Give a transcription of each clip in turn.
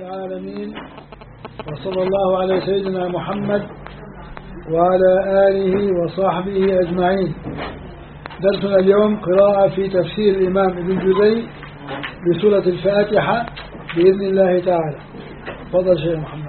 العالمين، وصلى الله على سيدنا محمد وعلى آله وصحبه أجمعين. درسنا اليوم قراءة في تفسير الإمام ابن جزي بسورة الفاتحة بإذن الله تعالى. تفضل شيخ محمد.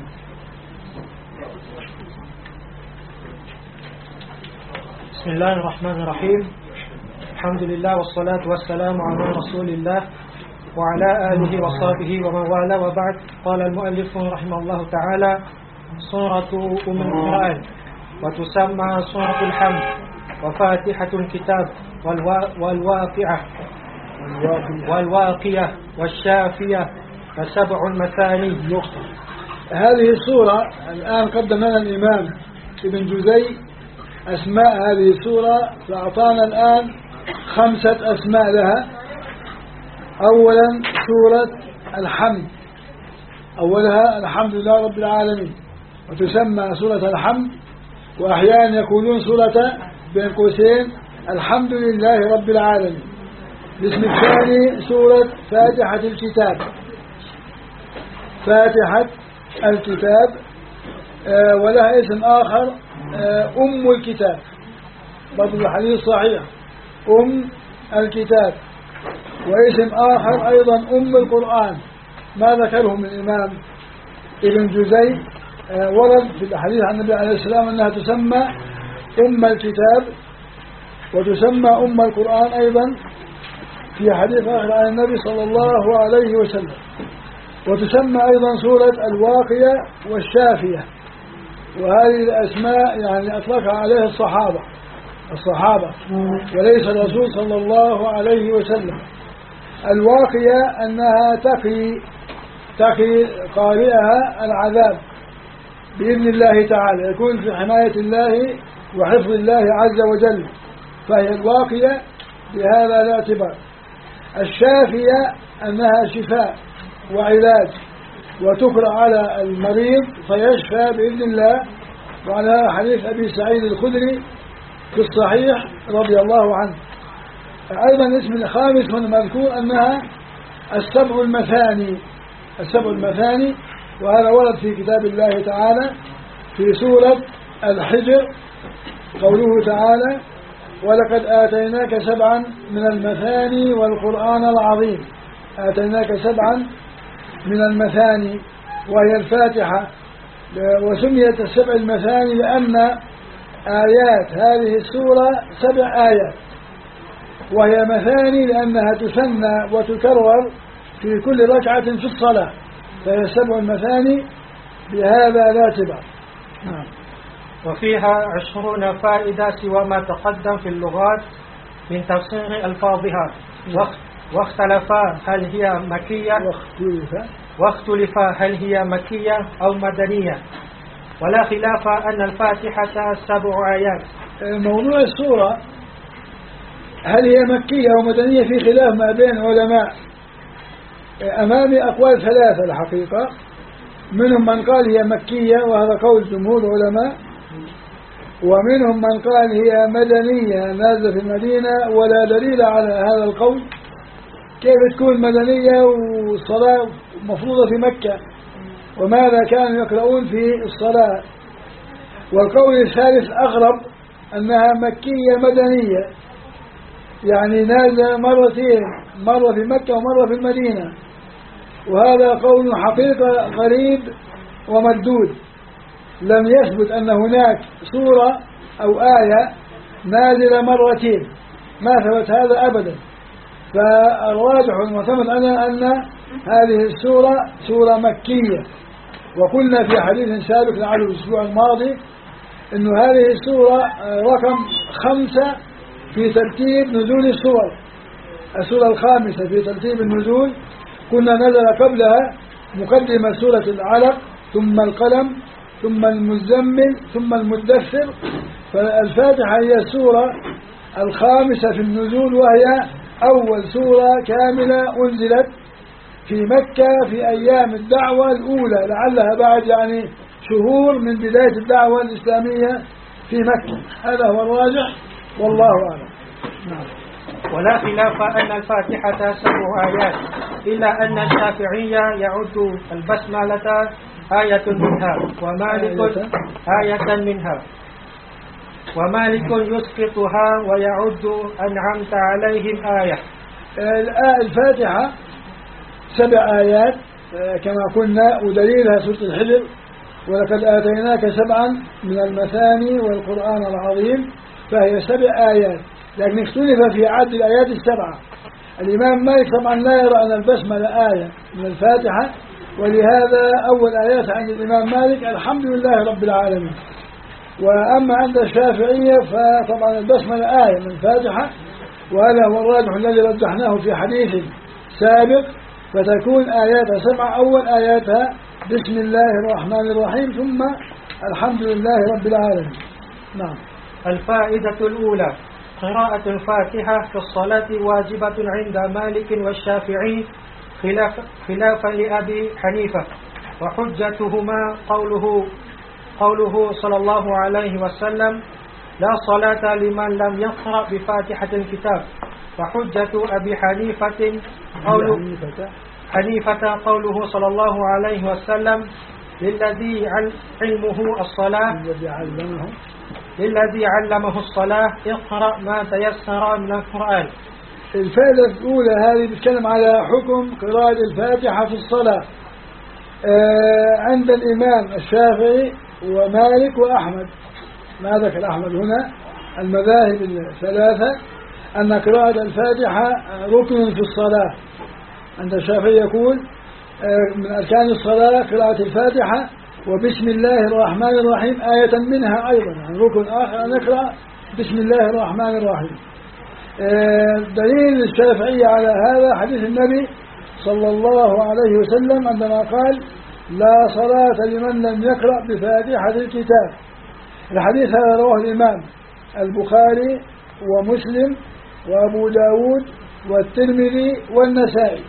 بسم الله الرحمن الرحيم. الحمد لله والصلاة والسلام على رسول الله وعلى آله وصحبه ومن والاه، وبعد. قال المؤلف رحمه الله تعالى: سورة أم القرآن، وتسمى سورة الحمد، وفاتحة الكتاب، والواقية والشافية، وسبع المثاني. نقطة. هذه السورة الآن قدم لنا الإمام ابن جزي أسماء هذه السورة، فأعطانا الآن 5 أسماء لها. أولا سورة الحمد، أولها الحمد لله رب العالمين، وتسمى سورة الحمد، وأحيانا يقولون سورة بين قوسين الحمد لله رب العالمين. الاسم الثاني سورة فاتحة الكتاب، فاتحة الكتاب، ولها اسم آخر أم الكتاب، برضو الحديث صحيح أم الكتاب، واسم آخر أيضا أم القرآن. ما ذكره من الإمام ابن جزي ورد في الحديث عن النبي عليه السلام أنها تسمى أم الكتاب، وتسمى أم القرآن أيضا في حديث آخر عن النبي صلى الله عليه وسلم. وتسمى أيضا سورة الواقية والشافية، وهذه الأسماء يعني أطلقها عليها الصحابة وليس الرسول صلى الله عليه وسلم. الواقية أنها تقي قارئها العذاب بإذن الله تعالى، يكون في حماية الله وحفظ الله عز وجل، فهي الواقية بهذا الاعتبار. الشافية أنها شفاء وعلاج، وتقرأ على المريض فيشفى بإذن الله، وعلى حديث أبي سعيد الخدري في الصحيح رضي الله عنه. أيضا الاسم الخامس هنا مذكور أنها السبع المثاني، وهذا ورد في كتاب الله تعالى في سورة الحجر، قوله تعالى: ولقد آتيناك 7 من المثاني والقرآن العظيم. آتيناك 7 من المثاني وهي الفاتحة، وسميت السبع المثاني لأن آيات هذه السورة 7 آيات، وهي مثاني لأنها تثنى وتكرر في كل ركعة في الصلاة، فهي 7 المثاني بهذا الاعتبار. وفيها 20 فائدة سوى ما تقدم في اللغات من تفسير ألفاظها، واختلفا هل هي مكية أو مدنية، ولا خلاف أن الفاتحة 7 آيات. موضوع السورة هل هي مكية أو مدنية في خلاف ما بين علماء. أمامي أقوال 3 الحقيقة، منهم من قال هي مكية وهذا قول جمهور العلماء، ومنهم من قال هي مدنية نازلة في المدينة ولا دليل على هذا القول. كيف تكون مدنية والصلاة مفروضة في مكة، وماذا كانوا يقرؤون في الصلاة؟ والقول الثالث أغرب، أنها مكية مدنية، يعني نازلة مرتين، مرة في مكة ومرة في المدينة، وهذا قول حقيقة غريب ومردود. لم يثبت أن هناك سورة أو آية نازلة مرتين، ما ثبت هذا أبدا. فالراجح والمعتمد أن هذه السورة سورة مكية. وقلنا في حديث سابق لعله الأسبوع الماضي أن هذه السورة رقم 5 في ترتيب نزول السورة الخامسة في ترتيب النزول. كنا نزل قبلها مقدمة سورة العلق، ثم القلم، ثم المزمل، ثم المدثر. فالفاتحة هي السورة الخامسة في النزول، وهي أول سورة كاملة أنزلت في مكة في أيام الدعوة الأولى، لعلها بعد يعني شهور من بداية الدعوة الإسلامية في مكة. هذا هو الراجح والله أعلم. ولا خلاف أن الفاتحة 7 آيات إلا أن الشافعي يعد البسملة آية منها ومالك آية منها ومالك يسقطها ويعد أنعمت عليهم آية. الفاتحة 7 آيات كما قلنا، ودليلها سورة الحجر: ولقد آتيناك 7 من المثاني والقرآن العظيم، فهي 7 آيات، لكن اختلف في عد الآيات 7. الإمام مالك طبعا لا يرى أن البسملة آية من الفاتحة، ولهذا أول آيات عند الإمام مالك الحمد لله رب العالمين. وأما عند الشافعية فطبعا البسملة آية من الفاتحة، وهذا هو الراجح الذي رجحناه في حديث سابق، فتكون آياتها 7. أول آياتها بسم الله الرحمن الرحيم ثم الحمد لله رب العالمين. نعم. الفائدة الأولى: قراءة الفاتحة في الصلاة واجبة عند مالك والشافعي خلافا لأبي حنيفة، وحجتهما قوله صلى الله عليه وسلم: لا صلاة لمن لم يقرأ بفاتحة الكتاب. وحجة أبي حنيفة قوله صلى الله عليه وسلم: للذي علمه الصلاة الصلاة اقرأ ما تيسر من القرآن. الفائدة الأولى هذه بتتكلم على حكم قراءة الفاتحة في الصلاة عند الإمام الشافعي ومالك وأحمد. ما ذكر أحمد هنا المذاهب الثلاثة أن قراءة الفاتحة ركن في الصلاة. عند الشافعي يقول من أركان الصلاة قراءة الفاتحة وبسم الله الرحمن الرحيم آية منها أيضا، يعني ركن آخر أن نقرأ بسم الله الرحمن الرحيم. دليل الشافعي على هذا حديث النبي صلى الله عليه وسلم عندما قال: لا صلاة لمن لم يقرأ بفاتحة الكتاب. الحديث هذا رواه الإمام البخاري ومسلم وأبو داود والترمذي والنسائي.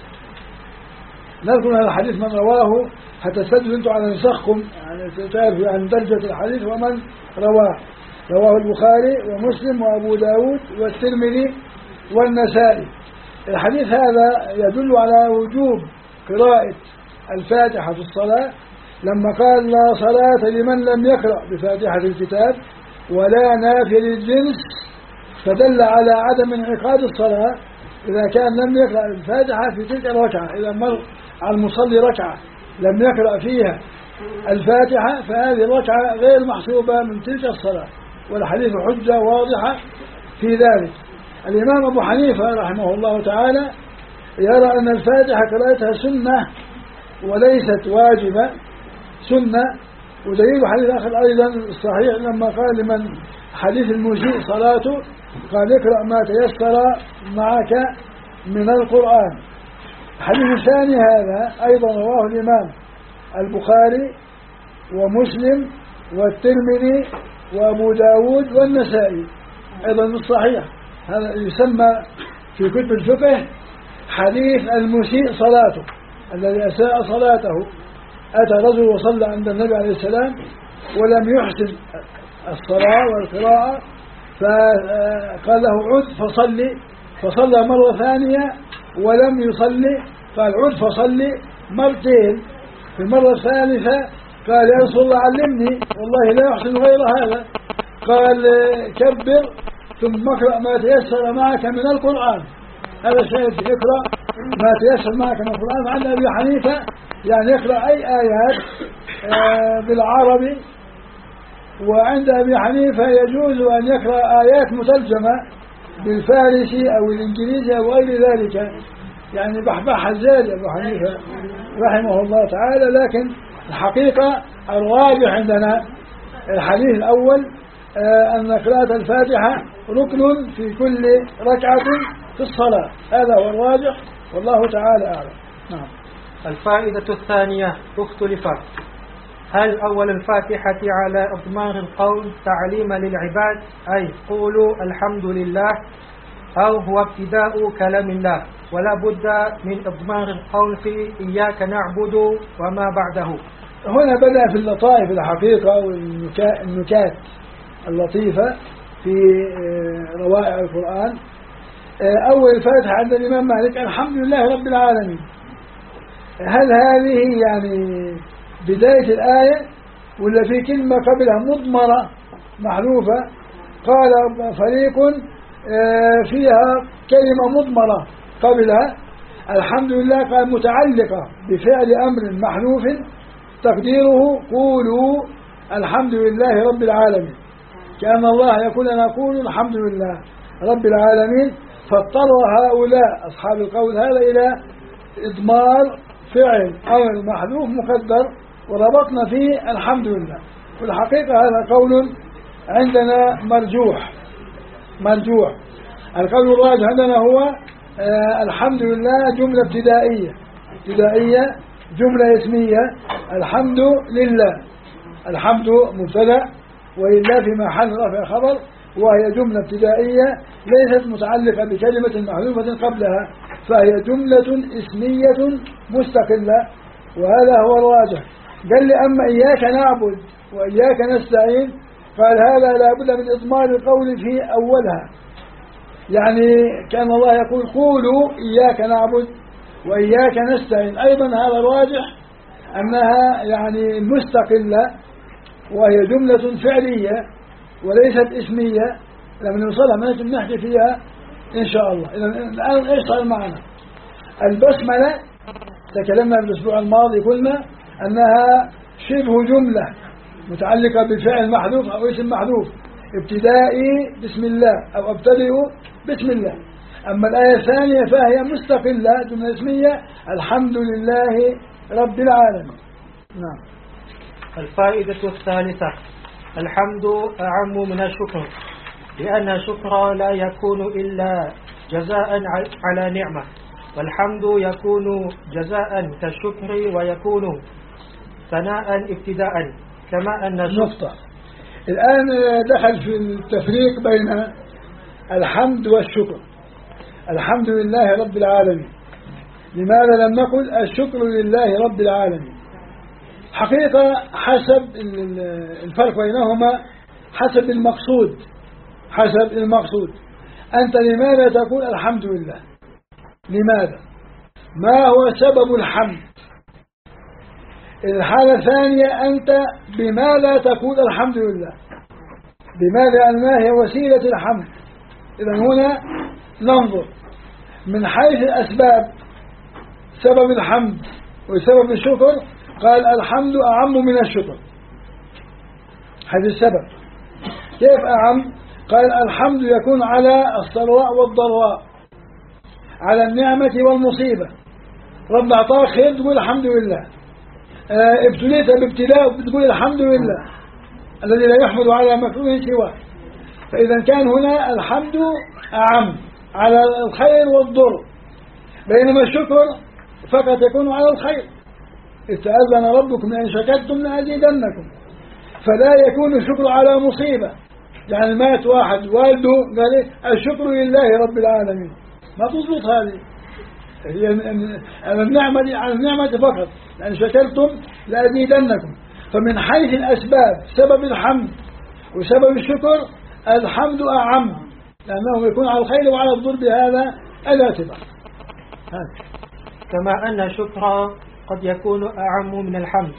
نذكر هذا الحديث من رواه حتى تسدوا أنتم على نسخكم، يعني تعرفوا عن درجة الحديث ومن رواه البخاري ومسلم وأبو داود والترمذي والنسائي. الحديث هذا يدل على وجوب قراءة الفاتحة في الصلاة، لما قال: لا صلاة لمن لم يقرأ بفاتحة الكتاب ولا نافي للجنس، فدل على عدم انعقاد الصلاة إذا كان لم يقرأ الفاتحة في تلك الركعة. إذا مر على المصلي ركعة لم يقرأ فيها الفاتحة فهذه الركعة غير محسوبة من تلك الصلاة، والحديث حجة واضحة في ذلك. الإمام أبو حنيفة رحمه الله تعالى يرى أن الفاتحة قراءتها سنة وليست واجبة، سنة. ودليل حديث آخر أيضا الصحيح لما قال لمن حديث المسيء صلاته قال: اقرأ ما تيسر معك من القرآن. الحديث الثاني هذا أيضا رواه الإمام البخاري ومسلم والترمذي وأبو داود والنسائي أيضا الصحيح. هذا يسمى في كتب الفقه حديث المسيء صلاته، الذي أساء صلاته. أتى رجل وصلى عند النبي عليه السلام ولم يحسن الصلاة والقراءة، فقال له: عد فصلى مرة ثانية ولم يصلي، قال: عد فصلي مرتين. في المرة الثالثة قال: يا رسول الله علمني، والله لا يحسن غير هذا. قال: كبر ثم اقرأ ما تيسر معك من القرآن. هذا الشيء: اقرأ ما تيسر معك من القرآن. فعند أبي حنيفة يعني يقرأ أي آيات بالعربي، وعند أبي حنيفة يجوز أن يقرأ آيات مترجمة بالفارسي أو الإنجليزي أو غير ذلك، يعني بحبح الزاد أبو حنيفة رحمه الله تعالى. لكن الحقيقة الراجح عندنا الحديث الأول أن قراءة الفاتحة ركن في كل ركعة في الصلاة، هذا هو الراجح والله تعالى أعلم. نعم. الفائدة الثانية: اختلف هل أول الفاتحة على إضمار القول تعليما للعباد، أي قولوا الحمد لله، أو هو ابتداء كلام الله ولا بد من إضمار القول في إياك نعبد وما بعده؟ هنا بدأ في اللطائف الحقيقة والنكات اللطيفة في روائع القرآن. أول الفاتحة عند الإمام مالك الحمد لله رب العالمين، هل هذه يعني بداية الآية ولا في كلمة قبلها مضمرة محذوفة؟ قال فريق فيها كلمة مضمرة قبلها. الحمد لله قال متعلقة بفعل أمر محذوف تقديره قولوا الحمد لله رب العالمين، كأن الله يقول نقول الحمد لله رب العالمين. فاضطر هؤلاء أصحاب القول هذا إلى إضمار فعل أمر محذوف مقدر وربطنا فيه الحمد لله. والحقيقة هذا قول عندنا مرجوح. القول الراجح عندنا هو الحمد لله جملة ابتدائية جملة اسمية. الحمد لله، الحمد مبتدأ ولله في محل رفع خبر، وهي جملة ابتدائية ليست متعلقة بكلمة محذوفة قبلها، فهي جملة اسمية مستقلة، وهذا هو الراجح. قال لي أما إياك نعبد وإياك نستعين، قال هذا لا بد من إضمار القول في أولها، يعني كان الله يقول قولوا إياك نعبد وإياك نستعين. أيضا هذا الراجح أنها يعني مستقلة وهي جملة فعلية وليست اسمية، لما نوصلها ما نحكي فيها إن شاء الله. الآن إيش صار معنا؟ البسملة تكلمنا الأسبوع الماضي قلنا أنها شبه جملة متعلقة بفعل محذوف أو اسم محذوف، ابتدائي بسم الله أو ابتدئ بسم الله. أما الآية الثانية فهي مستقلة جملة اسمية الحمد لله رب العالمين. نعم. الفائدة الثالثة: الحمد أعم من الشكر، لأن الشكر لا يكون إلا جزاء على نعمة، والحمد يكون جزاء كالشكر ويكون ثناء ابتداء، كما أن النقطة الآن دخل في التفريق بين الحمد والشكر. الحمد لله رب العالمين، لماذا لم نقل الشكر لله رب العالمين؟ حقيقة حسب الفرق بينهما حسب المقصود. أنت لماذا تقول الحمد لله؟ لماذا؟ ما هو سبب الحمد؟ الحالة الثانية أنت بماذا تقول الحمد لله؟ بماذا؟ ما هي وسيلة الحمد؟ إذن هنا ننظر من حيث الأسباب. سبب الحمد وسبب الشكر، قال الحمد أعم من الشكر. هذا السبب. كيف أعم؟ قال الحمد يكون على السراء والضراء، على النعمة والمصيبة. رب أعطاك خير تقول الحمد لله، ابتليت بابتلاء تقول الحمد لله الذي لا يحمد على مكروه سواه. فإذا كان هنا الحمد أعم على الخير والضر، بينما الشكر فقط يكون على الخير. استأذن ربكم لئن شكرتم لأزيدنكم، فلا يكون الشكر على مصيبة. يعني مات واحد والده قال الشكر لله رب العالمين، ما تضبط هذه. هي النعمة دي على النعمة فقط، لأن شكرتم لأزيدنكم. فمن حيث الأسباب سبب الحمد وسبب الشكر الحمد أعم، لأنه يكون على الخير وعلى الضر بهذا الاعتبار. كما أن الشكر قد يكون أعم من الحمد،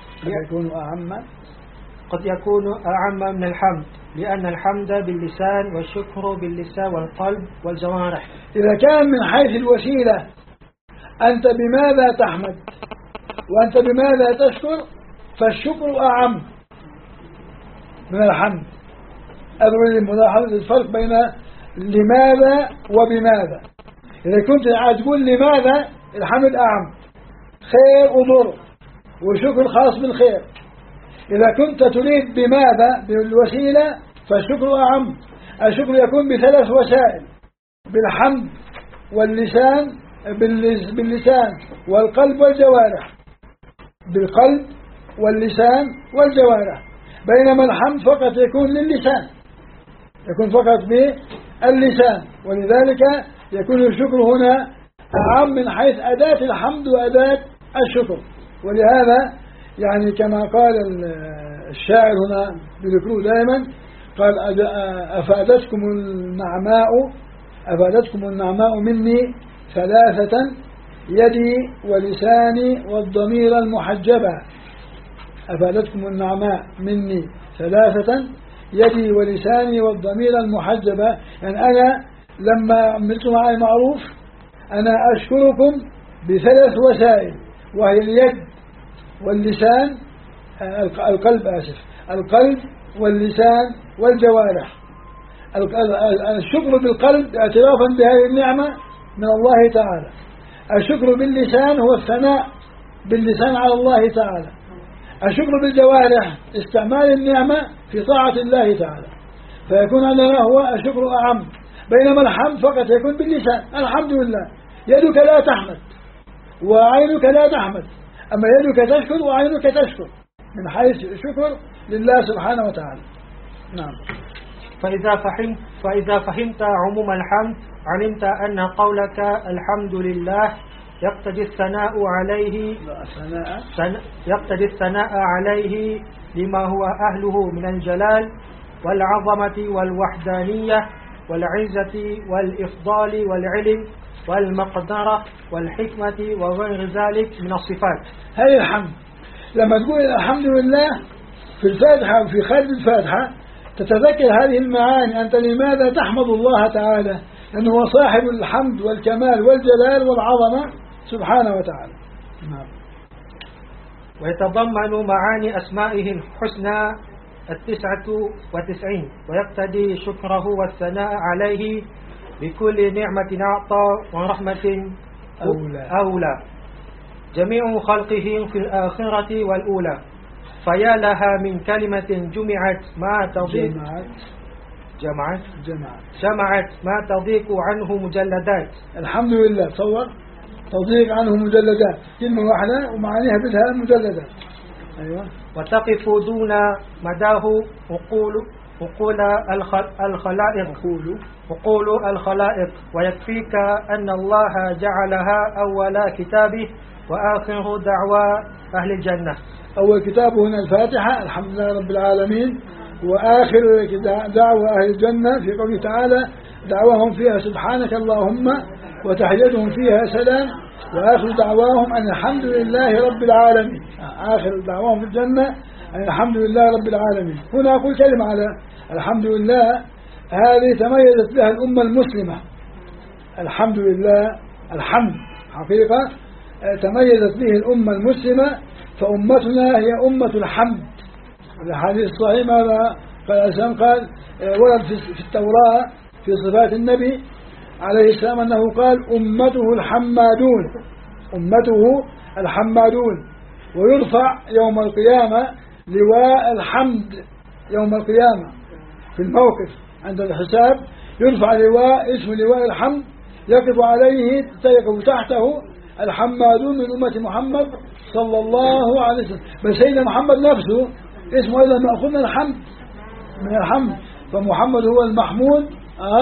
قد يكون أعم من الحمد، لأن الحمد باللسان والشكر باللسان والقلب والجوارح. إذا كان من حيث الوسيلة أنت بماذا تحمد وأنت بماذا تشكر، فالشكر أعم من الحمد. أدري ملاحظة الفرق بين لماذا وبماذا. إذا كنت تقول لماذا الحمد أعم، خير وضر وشكر خاص بالخير. إذا كنت تريد بماذا بالوسيلة فالشكر أعم. الشكر يكون بثلاث وسائل: بالحمد واللسان، باللسان والقلب والجوارح، بالقلب واللسان والجوارح. بينما الحمد فقط يكون للسان، يكون فقط باللسان، ولذلك يكون الشكر هنا أعم من حيث أداة الحمد وأداة الشكر. ولهذا يعني كما قال الشاعر هنا بذكره دائما، قال أفادتكم النعماء مني ثلاثة يدي ولساني والضمير المحجبة أفادتكم النعماء مني ثلاثة، يدي ولساني والضمير المحجبة، يعني أنا لما عملتم معي معروف أنا أشكركم بثلاث وسائل، وهي اليد واللسان، القلب القلب واللسان والجوارح. الشكر بالقلب اعترافا بهذه النعمة من الله تعالى، الشكر باللسان هو الثناء باللسان على الله تعالى، الشكر بالجوارح استعمال النعمة في طاعة الله تعالى، فيكون عندنا هو الشكر أعم، بينما الحمد فقط يكون باللسان، الحمد لله، يدك لا تحمد وعينك لا تحمد، أما يدك تشكر وعينك تشكر من حيث شكر لله سبحانه وتعالى. نعم. فإذا فهمت عموم الحمد علمت أن قولك الحمد لله يقتضي الثناء عليه لما هو أهله من الجلال والعظمة والوحدانية والعزة والإفضال والعلم والمقدرة والحكمة وغير ذلك من الصفات. هذه الحمد لما تقول الحمد لله في الفاتحة وفي خارج الفاتحة تتذكر هذه المعاني، أنت لماذا تحمد الله تعالى؟ لأنه هو صاحب الحمد والكمال والجلال والعظمة سبحانه وتعالى. نعم. ويتضمن معاني أسمائه الحسنى 99 ويقتضي شكره والثناء عليه بكل نعمة أعطى ورحمة أولى جميع خلقه في الآخرة والأولى، فيا لها من كلمة جمعت ما تضيق عنه مجلدات. الحمد لله، تصور تضيق عنه مجلدات، كلمة واحدة ومعانيها بدها مجلدات. أيوة. وتقف دون مداه عقول الخلائق ويكفيك أن الله جعلها أول كتابه وآخر دعوى أهل الجنة. أول كتابه هنا الفاتحة الحمد لله رب العالمين، وآخر دعوى أهل الجنة في قوله تعالى دعواهم فيها سبحانك اللهم وتحيتهم فيها سلام وآخر دعواهم أن الحمد لله رب العالمين. آخر دعواهم في الجنة أن الحمد لله رب العالمين. هنا أقول كلمة على الحمد لله، هذه تميزت بها الأمة المسلمة. الحمد لله الحمد حقيقة تميزت به الأمة المسلمة، فأمتنا هي أمة الحمد. الحديث الصحيح ماذا قال ورد في التوراة في صفات النبي عليه السلام أنه قال أمته الحمادون، ويرفع يوم القيامة لواء الحمد. يوم القيامة في الموقف عند الحساب يرفع لواء اسمه لواء الحمد، يقف عليه تحته الحمادون من أمة محمد صلى الله عليه وسلم. بس سيدنا محمد نفسه اسمه أيضا مأخوذ من الحمد، فمحمد هو المحمود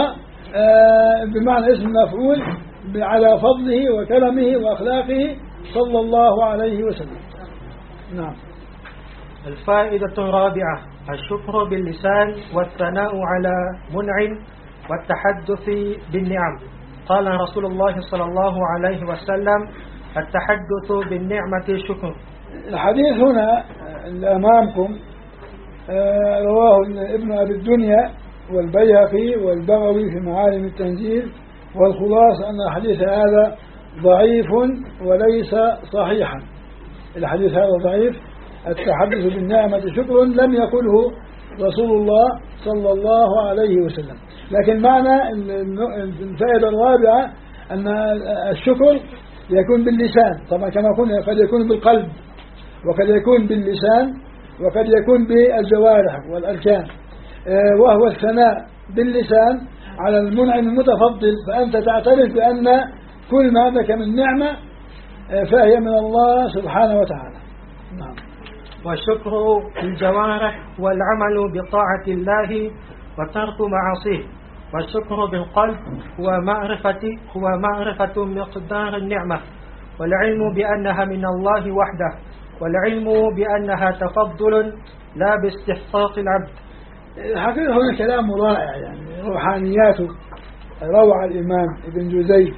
بمعنى اسم مفعول على فضله وكرمه وأخلاقه صلى الله عليه وسلم. نعم. الفائدة الرابعة الشكر باللسان والثناء على منعم والتحدث بالنعم. قال رسول الله صلى الله عليه وسلم التحدث بالنعمة شكر. الحديث هنا اللي أمامكم رواه ابن أبي الدنيا والبيهقي والبغوي في معالم التنزيل، والخلاصة أن الحديث هذا ضعيف وليس صحيحا. الحديث هذا ضعيف. التحدث بالنعمة شكر لم يقله رسول الله صلى الله عليه وسلم. لكن معنى الفائدة الرابعة أن الشكر يكون باللسان، طبعا كما قلنا قد يكون بالقلب وقد يكون باللسان وقد يكون بالجوارح والأركان، وهو الثناء باللسان على المنعم المتفضل، فأنت تعترف بأن كل ما عندك من نعمة فهي من الله سبحانه وتعالى. نعم. والشكر بالجوارح والعمل بطاعة الله وترك معاصيه. والشكر بالقلب هو معرفة مقدار النعمة والعلم بأنها من الله وحده، والعلم بأنها تفضل لا باستحقاق العبد. الحقيقة هنا كلام رائع، يعني روحانياته روعة الإمام ابن جوزي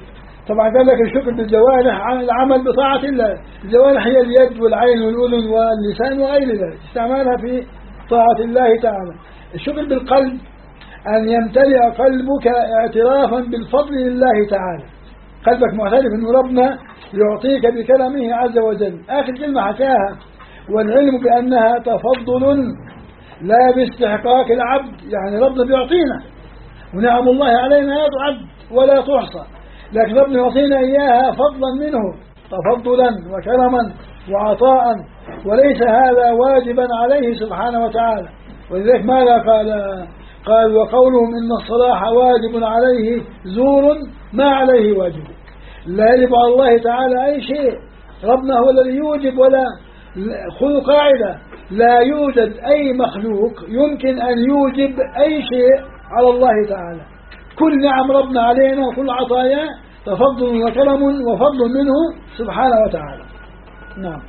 طبعا قال لك الشكر بالجوارح عن العمل بطاعة الله. الجوارح هي اليد والعين والأذن واللسان وغير ذلك، استعمالها في طاعة الله تعالى. الشكر بالقلب أن يمتلئ قلبك اعترافا بالفضل لله تعالى، قلبك معترف أن ربنا يعطيك بكرمه عز وجل. آخر كلمة حكاها: والعلم بأنها تفضل لا باستحقاق العبد، يعني ربنا بيعطينا ونعم الله علينا لا تعد ولا تحصى، لكن ربنا يعطينا إياها فضلا منه، تفضلا وكرما وعطاء، وليس هذا واجبا عليه سبحانه وتعالى. ولذلك ماذا قال وقولهم إن الصلاح واجب عليه زور ما عليه واجب. لا يجب على الله تعالى أي شيء، ربنا هو الذي يوجب. ولا خذوا قاعدة: لا يوجد أي مخلوق يمكن أن يوجب أي شيء على الله تعالى. كل نعم ربنا علينا وكل عطايا تفضل وكرم وفضل منه سبحانه وتعالى. نعم.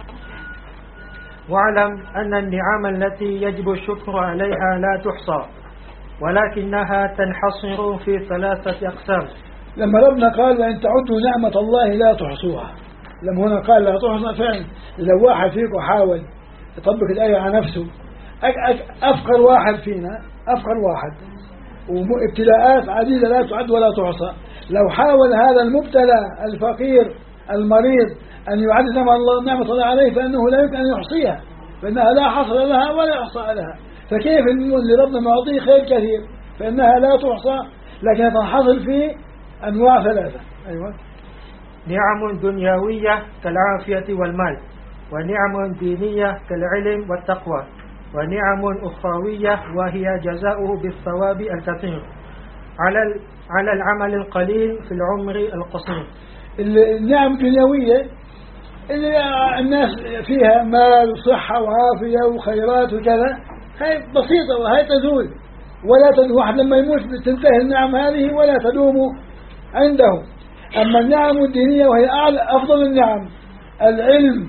واعلم أن النعم التي يجب الشكر عليها لا تحصى، ولكنها تنحصر في 3 أقسام. لما ربنا قال وإن تعدوا نعمة الله لا تحصوها، لما هنا قال لا تحصى فعلا. لو واحد فيكم حاول يطبق الآية على نفسه، أفقر واحد فينا، أفقر واحد، وابتلاءات عديدة لا تعد ولا تحصى، لو حاول هذا المبتلى الفقير المريض أن يعد نعمة الله عليه فإنه لا يمكن أن يحصيها، فإنها لا حصر لها ولا يحصى لها. فكيف اللي ربنا معطيه خير كثير فإنها لا تحصى، لكنها تنحصر في أنواع 3. أيوة. نعم دنيوية كالعافية والمال، ونعم دينية كالعلم والتقوى، ونعم أخروية وهي جزاؤه بالثواب الكثير على العمل القليل في العمر القصير. النعم الدنيوية اللي الناس فيها مال وصحة وعافية وخيرات وكذا، هاي بسيطة وهي تزول ولا تدوم. واحد لما يموت تنتهي النعم هذه ولا تدوم عنده. أما النعم الدينية وهي أعلى أفضل النعم: العلم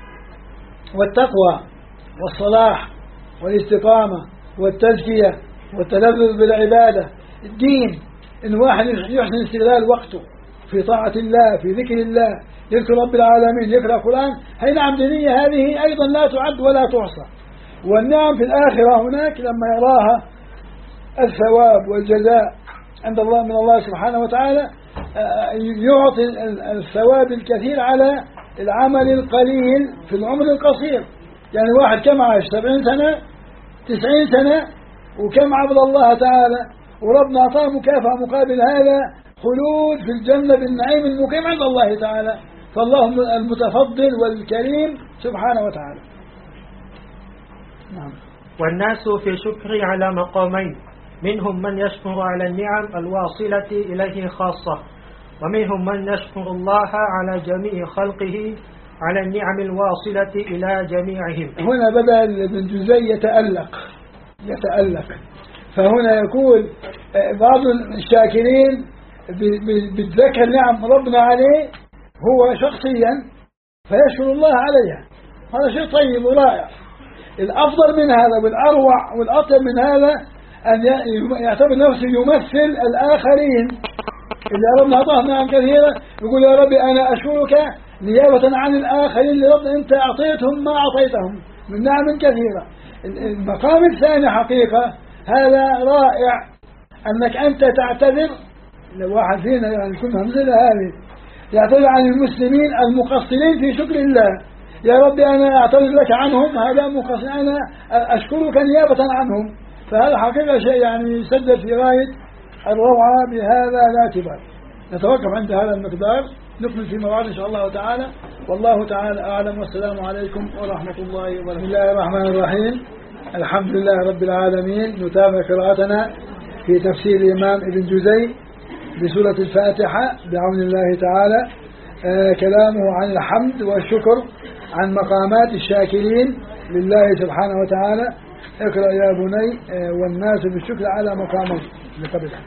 والتقوى والصلاح والاستقامة والتزكية والتلذذ بالعبادة. الدين إن واحد يحسن استغلال وقته في طاعة الله، في ذكر الله، يذكر رب العالمين، يقرأ القرآن، هي نعم دينية هذه أيضا لا تعد ولا تحصى. والنعم في الآخرة هناك لما يراها الثواب والجزاء عند الله من الله سبحانه وتعالى، يعطي الثواب الكثير على العمل القليل في العمر القصير. يعني واحد كم عاش 70 سنة 90 سنة وكم عبد الله تعالى، وربنا أعطاه مكافأة مقابل هذا خلود في الجنة بالنعيم المقيم عند الله تعالى. فالله المتفضل والكريم سبحانه وتعالى. نعم. والناس في الشكر على مقامين: منهم من يشكر على النعم الواصلة إليه خاصة، ومنهم من يشكر الله على جميع خلقه على النعم الواصلة إلى جميعهم. هنا بدأ ابن جزي يتألق، فهنا يقول بعض الشاكرين بتذكر نعم ربنا عليه هو شخصيا فيشكر الله عليها، هذا شيء طيب ورائع. الأفضل من هذا والأروع والأطيب من هذا أن يعتبر نفسه يمثل الآخرين اللي ربنا أعطاه نعم كثيرة، يقول يا ربي أنا أشكرك نيابة عن الآخرين اللي ربنا أنت أعطيتهم ما أعطيتهم من نعم كثيرة. المقام الثاني حقيقة هذا رائع، أنك أنت تعتذر. لو واحد فينا يعني كنا همزلة هذه يعتذر عن المسلمين المقصرين في شكر الله، يا ربي أنا أعتذر لك عنهم، هذا مقصر، أنا أشكرك نيابة عنهم. فهذا حقيقة شيء يعني يسدد في غاية الروعة بهذا الاعتبار. نتوقف عند هذا المقدار، نكمل في موعد إن شاء الله تعالى، والله تعالى أعلم، والسلام عليكم ورحمة الله وبركاته. بسم الله الرحمن الرحيم، الحمد لله رب العالمين. نتابع قراءتنا في تفسير الإمام ابن جزي بسورة الفاتحة بعون الله تعالى. كلامه عن الحمد والشكر، عن مقامات الشاكرين لله سبحانه وتعالى. اقرأ يا بني. والناس بالشكر على مقامين لقبلها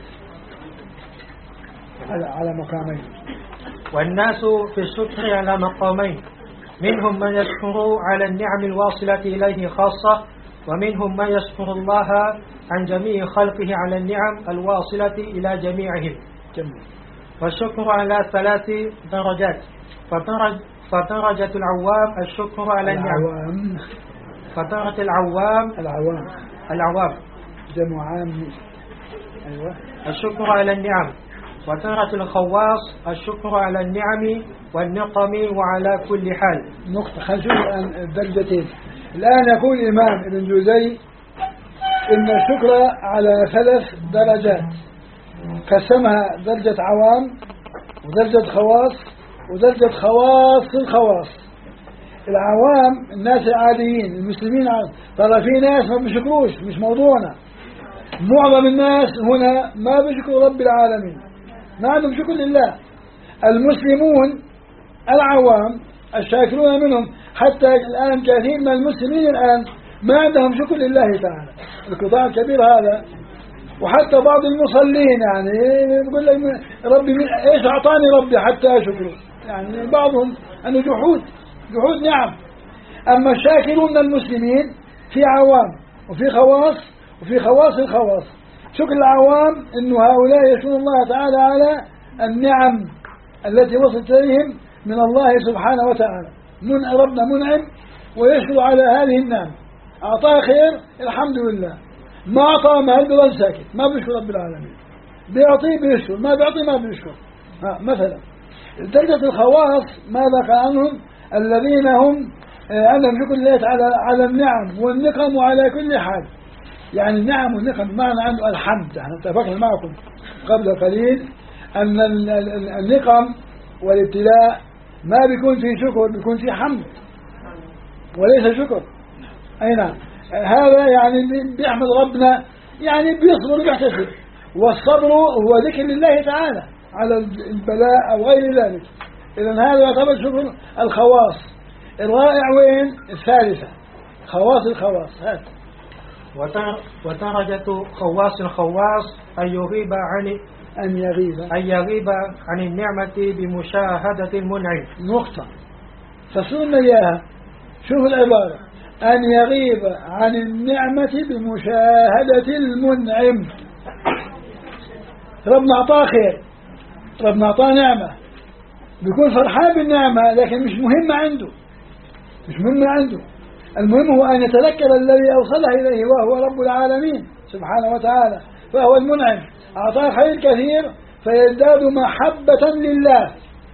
على مقامين. والناس في الشكر على مقامين: منهم من يشكر على النعم الواصلة إليه خاصة، ومنهم من يشكر الله عن جميع خلقه على النعم الواصلة إلى جميعهم. والشكر على 3 درجات. فدرجة العوام الشكر على النعم. فدرجة العوام جمع عام. أيوة. الشكر على النعم. ودرجة الخواص الشكر على النعم والنقم وعلى كل حال. نقطة. خلينا نشوف الآن الدرجتين. الآن يقول الإمام ابن جوزي إن الشكر على 3 درجات، قسمها درجة عوام ودرجة خواص ودرجة خواص الخواص. العوام الناس العاديين المسلمين، ترى في ناس ما بيشكروش، مش موضوعنا. معظم الناس هنا ما بيشكروا رب العالمين، ما عندهم شكر لله. المسلمون العوام الشاكرون منهم، حتى الآن كثير من المسلمين الآن ما عندهم شكر لله تعالى، القطاع الكبير هذا. وحتى بعض المصلين يعني يقول لك ربي ايش اعطاني ربي حتى اشكره، يعني بعضهم انه جحود نعم. اما الشاكرون من المسلمين في عوام وفي خواص وفي خواص الخواص. شكر العوام انه هؤلاء يشكرون الله تعالى على النعم التي وصلت اليهم من الله سبحانه وتعالى. ربنا منعم ويشكر على هذه النعم. اعطاه خير الحمد لله، ما أعطى مال بظل ساكت، ما بيشكر رب العالمين. بيعطيه بيشكر، ما بيعطيه ما بيشكر. مثلا درجة الخواص ماذا قال عنهم؟ الذين هم عندهم شكر لله على النعم والنقم وعلى كل حال. يعني النعم والنقم معنى عنده الحمد. احنا اتفقنا معكم قبل قليل أن النقم والابتلاء ما بيكون فيه شكر، بيكون فيه حمد وليس شكر. أي نعم. هذا يعني بيحمد ربنا، يعني بيصبر وبيحتسب. والصبر هو ذكر لله تعالى على البلاء أو غير ذلك. إذن هذا يعتبر شكر الخواص. الرائع وين؟ الثالثة، خواص الخواص. هذا ودرجة خواص الخواص أن يغيب عن النعمة بمشاهدة المنعم. نقطة. فصلنا إياها. شوف العبارة، أن يغيب عن النعمة بمشاهدة المنعم. ربنا أعطاه خير، ربنا أعطاه نعمة، بيكون فرحان بالنعمة لكن مش مهمة عنده، مش مهمة عنده. المهم هو أن يتذكر الذي أوصله إليه وهو رب العالمين سبحانه وتعالى، فهو المنعم. أعطاه خير كثير فيزداد محبة لله.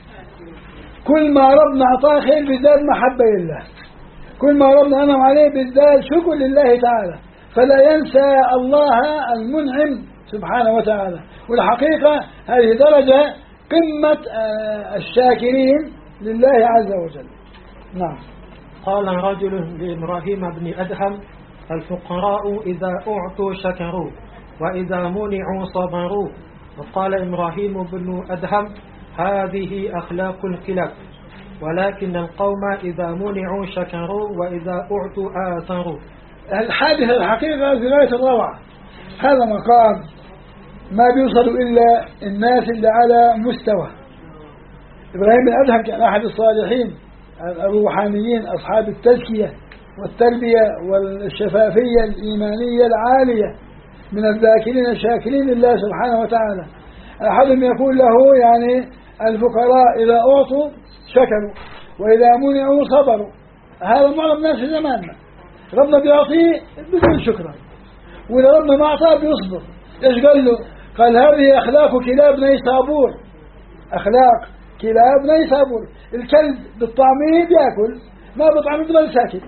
كل ما ربنا أعطاه خير بيزداد محبة لله، كل ما ربنا أنعم عليه بيزداد شكر لله تعالى، فلا ينسى الله المنعم سبحانه وتعالى. والحقيقة هذه درجة قمة الشاكرين لله عز وجل. نعم. قال رجل لإبراهيم بن أدهم: الفقراء إذا أعطوا شكروا وإذا منعوا صبروا. وقال إبراهيم بن أدهم: هذه أخلاق الكلاب، ولكن القوم إذا منعوا شكروا وإذا أعطوا آثروا. الحادثة الحقيقة في غاية الروعة. هذا مقام ما بيوصل إلا الناس اللي على مستوى. إبراهيم بن أدهم كان أحد الصالحين الروحانيين أصحاب التزكية والتربية والشفافية الإيمانية العالية، من الذاكرين الشاكرين لله سبحانه وتعالى. أحدهم يقول له يعني الفقراء إذا أعطوا شكروا وإذا منعوا صبروا. هذا معظم الناس في زماننا، ربنا بيعطيه بدون شكرا، وإذا ربنا ما أعطاه بيصبر. إيش قال له؟ قال هذه أخلاق كلاب نيسابور. أخلاق كلاب نيسابور. الكلب بالطعميه بيأكل، ما بطعمه بضل ساكت،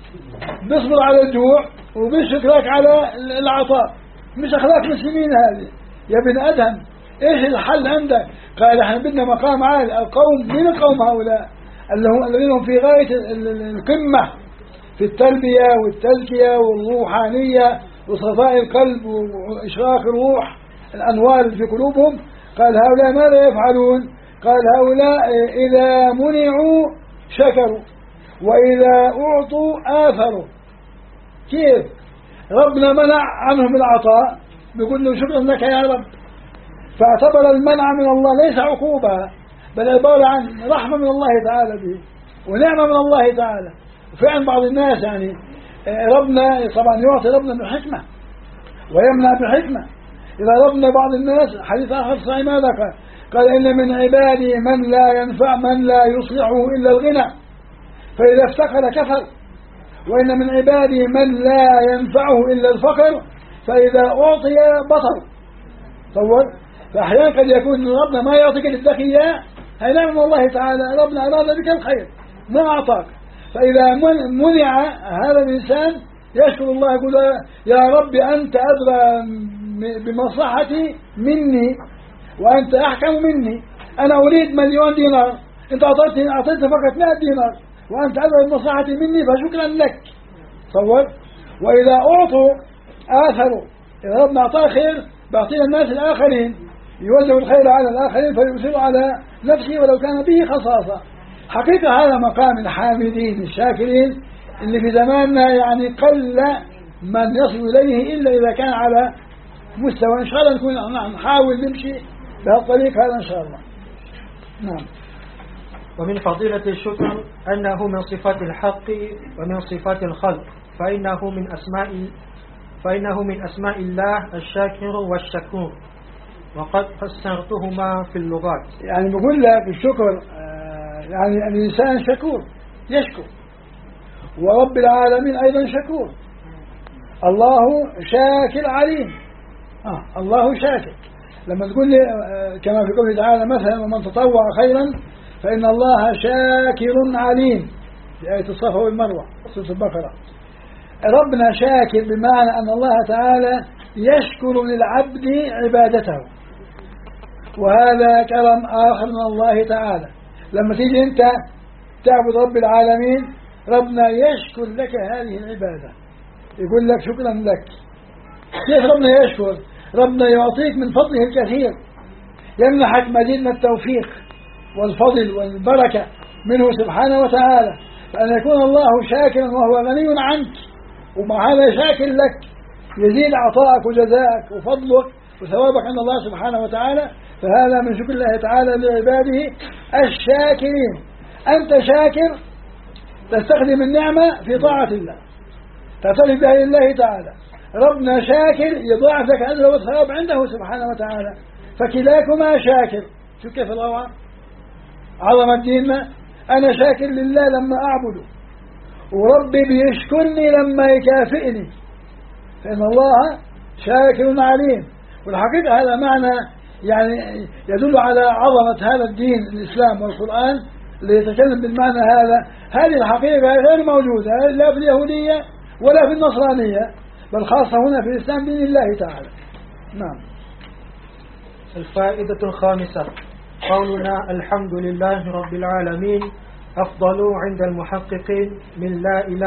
بيصبر على الجوع وبيشكرك على العطاء. مش أخلاق مسلمين هذه يا ابن أدهم. إيش الحل عندك؟ قال احنا بدنا مقام عالي. القوم من القوم هؤلاء الذين هم في غاية القمة في التربية والتزكية والروحانية وصفاء القلب وإشراق الروح، الأنوار في قلوبهم. قال هؤلاء ماذا يفعلون؟ قال هؤلاء إذا منعوا شكروا وإذا أعطوا آثروا. كيف؟ ربنا منع عنهم العطاء، بيقول له شكرا لك يا رب، فاعتبر المنع من الله ليس عقوبة، بل عبارة عن رحمة من الله تعالى به ونعمة من الله تعالى. وفعلا بعض الناس يعني ربنا طبعا يعطي ربنا بالحكمة ويمنع بالحكمة. إذا ربنا بعض الناس حديث آخر صحيح ماذا قال؟ قال إن من عبادي من لا ينفع من لا يصلحه إلا الغنى فإذا افتقر كفر، وإن من عبادي من لا ينفعه إلا الفقر فإذا أعطي بطر. تصور، فأحيانا قد يكون ربنا ما يعطيك للذكية، هي نعم الله تعالى، ربنا أراد بك الخير ما أعطاك، فإذا منع هذا الإنسان يشكر الله يقول يا رب أنت أدرى بمصلحتي مني وأنت أحكم مني، أنا أريد 1,000,000 دينار، أنت أعطيتني فقط 100 دينار وأنت أدرى بمصلحتي مني فشكرا لك. تصور، وإذا أعطوا آثروا، إذا ربنا أعطاه خير بيعطينا الناس الآخرين، يوزع الخير على الآخرين فيؤثر على نفسه ولو كان به خصاصة. حقيقة هذا مقام الحامدين الشاكرين اللي في زماننا يعني قل من يصل إليه إلا إذا كان على مستوى. إن شاء الله نكون نحاول نمشي بهالطريق هذا إن شاء الله. نعم. ومن فضيلة الشكر أنه من صفات الحق ومن صفات الخلق، فإنه من أسماء الله الشاكر والشكور، وقد فسرتهما في اللغات. يعني بقول لك الشكر يعني الإنسان شكور يشكر، ورب العالمين أيضا شكور. الله شاكر عليم. الله شاكر. لما تقول لي كما في قوله تعالى مثلا ومن تطوع خيرا فإن الله شاكر عليم في آية الصفا والمروة سورة البقرة. ربنا شاكر بمعنى أن الله تعالى يشكر للعبد عبادته، وهذا كرم آخر من الله تعالى. لما تيجي أنت تعبد رب العالمين ربنا يشكر لك هذه العبادة، يقول لك شكرا لك. كيف ربنا يشكر؟ ربنا يعطيك من فضله الكثير، يمنحك مزيد من التوفيق والفضل والبركة منه سبحانه وتعالى، فأن يكون الله شاكرا وهو غني عنك ومع هذا شاكر لك يزيد عطاءك وجزاءك وفضلك وثوابك عند الله سبحانه وتعالى، فهذا من شكر الله تعالى لعباده الشاكرين. أنت شاكر تستخدم النعمة في طاعة الله تعترف بها لله تعالى، ربنا شاكر يضاعف لك الأجر والثواب عنده سبحانه وتعالى، فكلاكما شاكر. شو كيف الروعة عظمة ديننا. أنا شاكر لله لما أعبده، وربي بيشكرني لما يكافئني، فإن الله شاكر عليم. والحقيقة هذا معنى يعني يدل على عظمة هذا الدين الإسلام والقرآن اللي يتكلم بالمعنى هذا. هذه الحقيقة غير موجودة لا في اليهودية ولا في النصرانية، بل خاصة هنا في الإسلام دين الله تعالى. نعم. الفائدة الخامسة قولنا الحمد لله رب العالمين أفضل عند المحققين من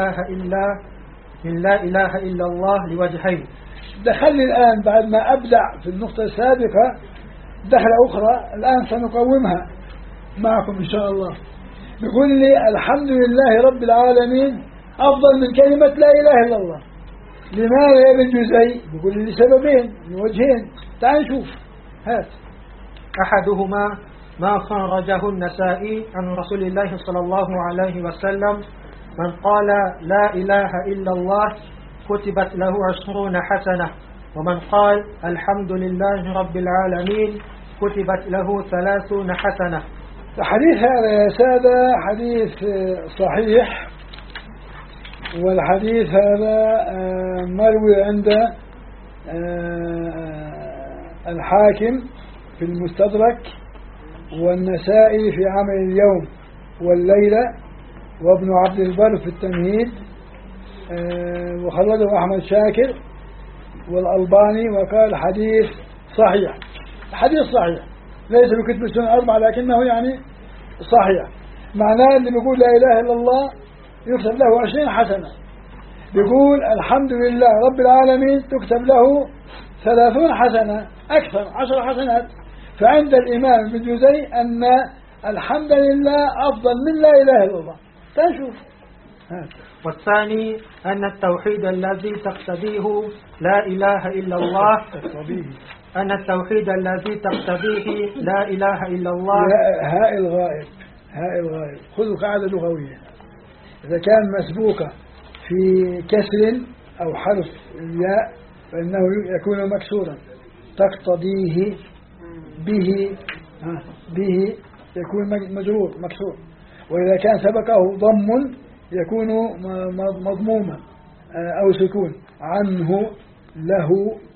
لا إله إلا الله لوجهين. دخلني الآن بعد ما أبدع في النقطة السابقة دخلة أخرى الآن سنقومها معكم إن شاء الله. يقول لي الحمد لله رب العالمين أفضل من كلمة لا إله إلا الله. لماذا يا ابن جزي؟ يقول لي لسببين لوجهين، تعال نشوف. هات. أحدهما ما خرجه النسائي عن رسول الله صلى الله عليه وسلم من قال لا إله إلا الله كتبت له 20 حسنة، ومن قال الحمد لله رب العالمين كتبت له 30 حسنة. الحديث هذا يا سادة حديث صحيح، والحديث هذا مروي عند الحاكم في المستدرك والنسائي في عمل اليوم والليلة وابن عبد البر في التمهيد، وخرجه أحمد شاكر والألباني وقال حديث صحيح. حديث صحيح ليس بكتب السنة 4 لكنه يعني صحيح. معناه اللي بيقول لا إله إلا الله يكتب له 20 حسنة، بيقول الحمد لله رب العالمين تكتب له 30 حسنة، أكثر 10 حسنات. فعند الإمام ابن جزي أن الحمد لله أفضل من لا إله إلا الله. تنشوف. والثاني أن التوحيد الذي تقتضيه لا إله إلا الله أن التوحيد الذي تقتضيه لا إله إلا الله هاء الغائب. خذوا قاعدة لغوية، إذا كان مسبوقة في كسر أو حرف الياء فإنه يكون مكسورا. تقتضيه به به يكون مجرور مكسور، وإذا كان سبقه ضم يكون مضموما أو سكون، عنه له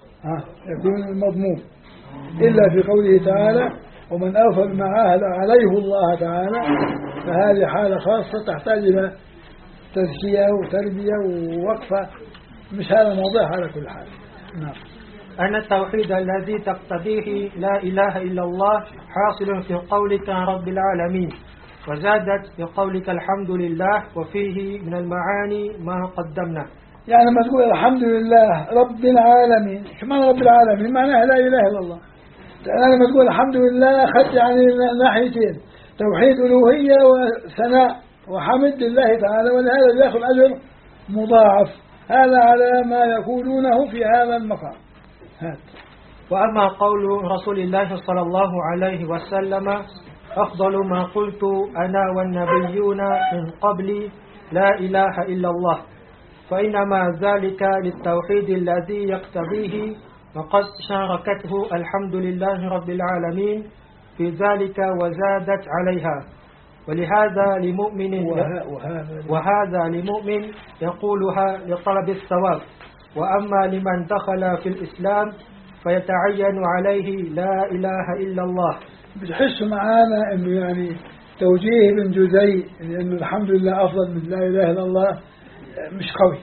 يكون مضموم، إلا في قوله تعالى ومن أوفى بما عاهد عليه الله تعالى، فهذه حالة خاصة تحتاج إلى تزكية وتربية ووقفة، مش هذا موضوع على كل حال. نعم. أن التوحيد الذي تقتضيه لا إله إلا الله حاصل في قولك رب العالمين، وزادت في قولك الحمد لله، وفيه من المعاني ما قدمنا. يعني لما تقول الحمد لله رب العالمين، شو معنى رب العالمين؟ معناها لا إله إلا الله. أنا لما تقول الحمد لله أخذت يعني ناحيتين، توحيد ألوهية وثناء وحمد لله تعالى، ولهذا يأخذ أجر مضاعف. هذا على ما يقولونه في هذا المقام. وأما قول رسول الله صلى الله عليه وسلم أفضل ما قلت أنا والنبيون من قبلي لا إله إلا الله، فإنما ذلك للتوحيد الذي يقتضيه، وقد شاركته الحمد لله رب العالمين في ذلك وزادت عليها. ولهذا لمؤمن وهذا لمؤمن يقولها لطلب الثواب، وأما لمن دخل في الإسلام فيتعين عليه لا إله إلا الله. بتحس معانا إنه يعني توجيه ابن جزي إنه الحمد لله أفضل من لا إله إلا الله مش قوي.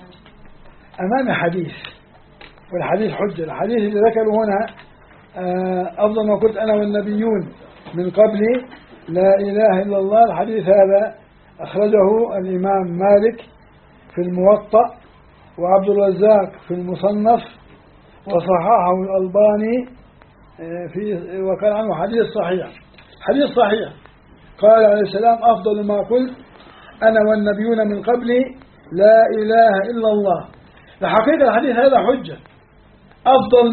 أمام حديث، والحديث حجة. الحديث اللي ذكره هنا أفضل ما قلت أنا والنبيون من قبلي لا إله إلا الله، الحديث هذا أخرجه الإمام مالك في الموطأ، وعبد الرزاق في المصنف، وصححه الألباني وقال عنه حديث صحيح. حديث صحيح. قال عليه السلام أفضل ما قلت أنا والنبيون من قبلي لا إله إلا الله. الحقيقة الحديث هذا حجة. أفضل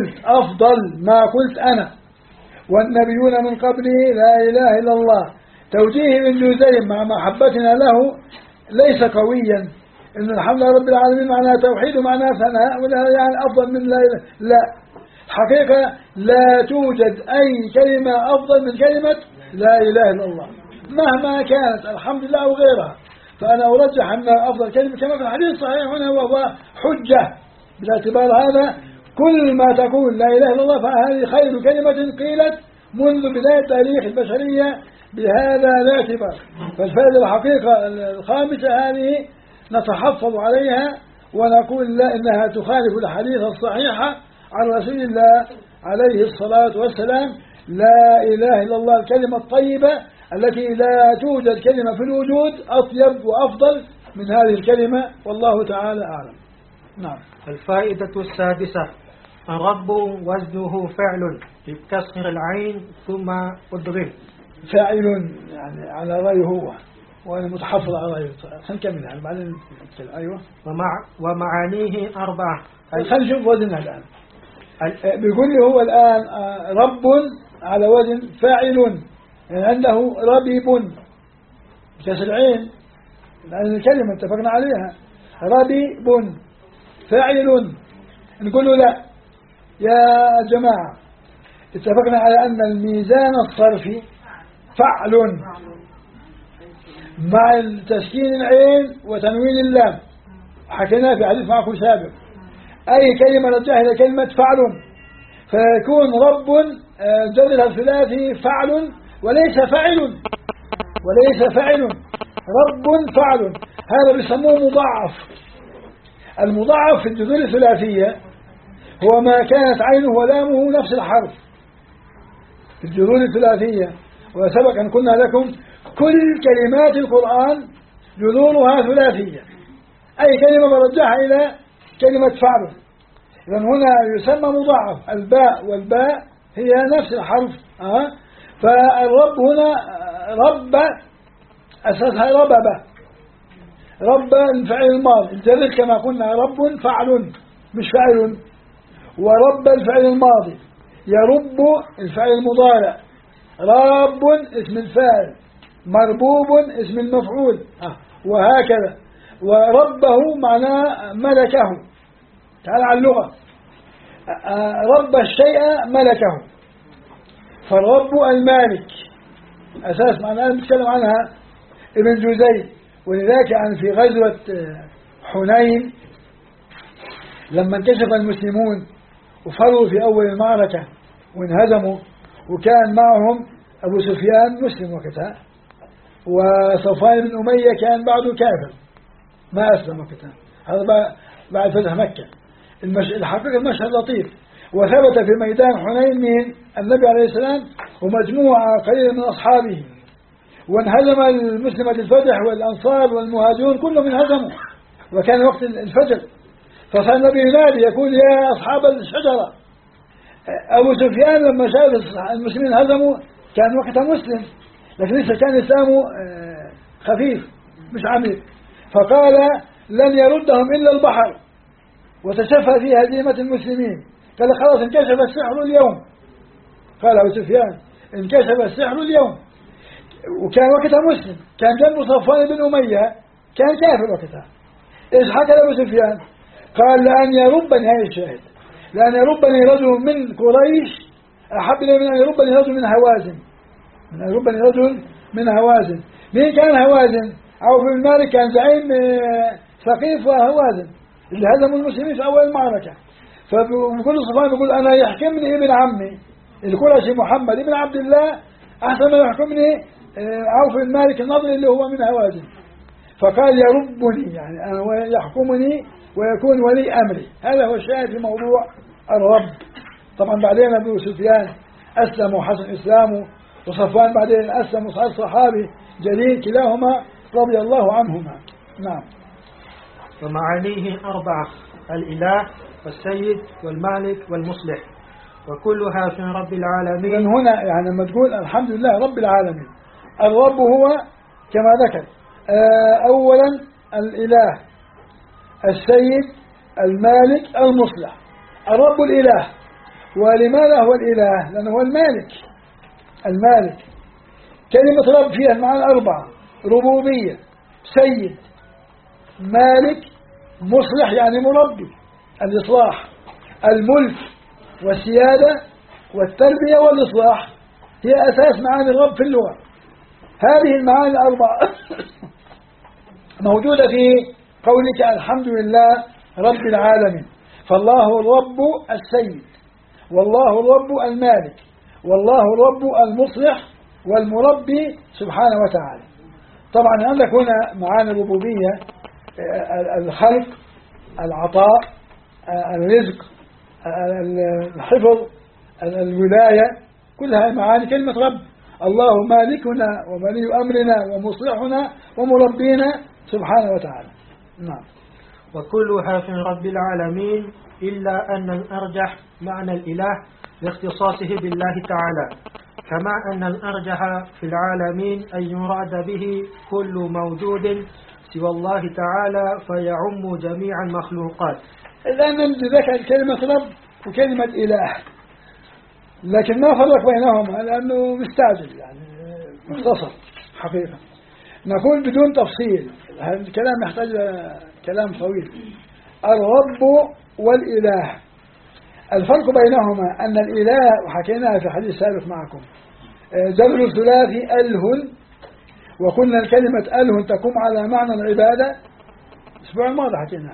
ما قلت أنا والنبيون من قبلي لا إله إلا الله. توجيه ابن جزي مع محبتنا له ليس قويا، إن الحمد لله رب العالمين معناه توحيد ومعناه ثناء، ولا يعني أفضل من لا. الحقيقة لا توجد أي كلمة أفضل من كلمة لا إله إلا الله مهما كانت، الحمد لله وغيرها. فأنا أرجح أن أفضل كلمة كما في الحديث صحيح هنا، وهو حجة باعتبار هذا. كل ما تقول لا إله إلا الله فهذه خير كلمة قيلت منذ بداية تاريخ البشرية بهذا الاعتبار. فالفائدة الحقيقة الخامسة هذه نتحفظ عليها ونقول لا إنها تخالف الحديث الصحيحة عن رسول الله عليه الصلاة والسلام. لا إله إلا الله الكلمة الطيبة التي لا توجد كلمة في الوجود أطيب وأفضل من هذه الكلمة، والله تعالى أعلم. نعم. الفائدة السادسة الرب وزنه فعل بكسر العين ثم أدغم. فاعل يعني على رأيه هو، وأنا متحفظ على رأيه. خلينا نكمل بعدين. أيوة. ومعانيه أربعة. خلينا نشوف وزنها الآن. بيقول لي هو الآن رب على وزن فاعل، يعني عنده ربيب بكسر العين، لأن الكلمة اتفقنا عليها ربيب فاعل. نقول له لا يا جماعة، اتفقنا على أن الميزان الصرفي فعل مع تسكين العين وتنوين اللام، حكينا في حديث معكم سابق. أي كلمة رجعها إلى كلمة فعل، فيكون رب جدلها الثلاثي فعل وليس فعل رب فعل. هذا بيسموه مضاعف. المضاعف في الجذور الثلاثية هو ما كانت عينه ولامه نفس الحرف في الجذور الثلاثية. وسبق أن قلنا لكم كل كلمات القرآن جذورها ثلاثية، أي كلمة مرجعها إلى كلمة فعل. إذن هنا يسمى مضاعف. الباء والباء هي نفس الحرف. فالرب هنا رب أساسها رب الفعل الماضي الجذر كما قلنا رب فعل مش فعل، ورب الفعل الماضي، يرب الفعل المضارع، راب اسم الفاعل، مربوب اسم المفعول، وهكذا. وربه معناه ملكه. تعال على اللغة، رب الشيء ملكه. فالرب المالك أساس معناها نتكلم عنها ابن جوزي. ولذلك يعني في غزوة حنين لما انكشف المسلمون وفروا في أول المعركة وانهزموا، وكان معهم أبو سفيان مسلم وقتها، وصفوان بن أمية كان بعده كافر ما أسلم وقتها، هذا بعد فتح مكة. الحقيقة المشهد لطيف. وثبت في ميدان حنين من النبي عليه السلام ومجموعة قليلة من أصحابه، وانهزم المسلمة الفتح والأنصار والمهاجرون كلهم انهزموا، وكان وقت الفجر. فصار النبي ينادي يقول يا أصحاب الشجرة. أبو سفيان لما شاف المسلمين انهزموا كان وقتها مسلم، لكن لسه كان إسلامه خفيف مش عميق، فقال لن يردهم إلا البحر، وتشفى في هزيمة المسلمين. قال خلاص انكشف السحر اليوم. قال أبو سفيان انكشف السحر اليوم. وكان وقتها مسلم، كان جنبه صفوان بن أمية كان كافر وقتها. إيش حكى أبو سفيان؟ قال لأن يربني، هاي الشاهد، لأن يربني رجل من قريش أحب لي من أن يربني رجل من هوازن، من أن يربني رجل من هوازن. مين كان هوازن؟ عوف بن مالك كان زعيم ثقيف وهوازن اللي هزموا المسلمين في أول المعركة. فبكل صفوان بيقول أنا يحكمني ابن عمي القرشي محمد ابن عبد الله أحسن ما يحكمني عوف بن مالك النضري اللي هو من هوازن. فقال يربني يعني أنا يحكمني ويكون ولي أمري. هذا هو الشاهد في موضوع الرب. طبعا بعدين أبو سفيان أسلم وحسن إسلامه، وصفوان بعدين أسلم وصار صحابي جليل كلاهما رضي الله عنهما. نعم. ومعانيه أربعة: الإله والسيد والمالك والمصلح، وكلها في رب العالمين. من هنا يعني لما تقول الحمد لله رب العالمين، الرب هو كما ذكر أولا الإله، السيد، المالك، المصلح. الرب الإله. ولماذا هو الإله؟ لأنه هو المالك. المالك كلمة رب فيها المعاني الأربعة: ربوبية، سيد، مالك، مصلح يعني مربي، الإصلاح. الملك والسيادة والتربية والإصلاح هي أساس معاني الرب في اللغة. هذه المعاني الأربعة موجودة في قولك الحمد لله رب العالمين. فالله الرب السيد، والله الرب المالك، والله الرب المصلح والمربي سبحانه وتعالى. طبعا عندك هنا معاني الربوبية: الخلق، العطاء، الرزق، الحفظ، الولاية، كلها معاني كلمة رب. الله مالكنا وولي أمرنا ومصلحنا ومربينا سبحانه وتعالى. نعم. وكلها في رب العالمين، إلا أن الأرجح معنى الإله لاختصاصه بالله تعالى، كما أن الأرجح في العالمين أن يراد به كل موجود سوى الله تعالى فيعم جميع المخلوقات. الآن ذكر كلمة رب وكلمة إله، لكن ما فرق بينهما لأنه مستعجل يعني مختصر حقيقة. نقول بدون تفصيل، هذا الكلام يحتاج كلام طويل. الرب والإله الفرق بينهما أن الإله، وحكيناها في حديث سابق معكم، جبر الثلاثي أله، وقلنا الكلمة أله تقوم على معنى العبادة، الأسبوع الماضي حكيناها.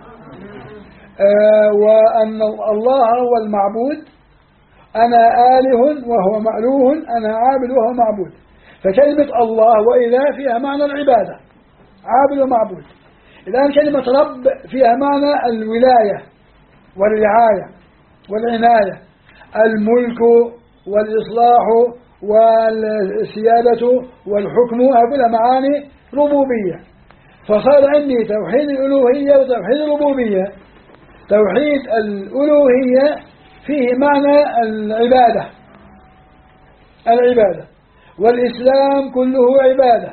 وأن الله هو المعبود، أنا آله وهو مألوه، أنا عابد وهو معبود. فكلمة الله وإله فيها معنى العبادة، عابد ومعبود. الآن كلمة رب فيها معنى الولاية والرعاية والعناية، الملك والإصلاح والسيادة والحكم، هذه معاني ربوبية. فصار عندي توحيد الألوهية وتوحيد الربوبية. توحيد الألوهية فيه معنى العبادة، العبادة، والإسلام كله عبادة.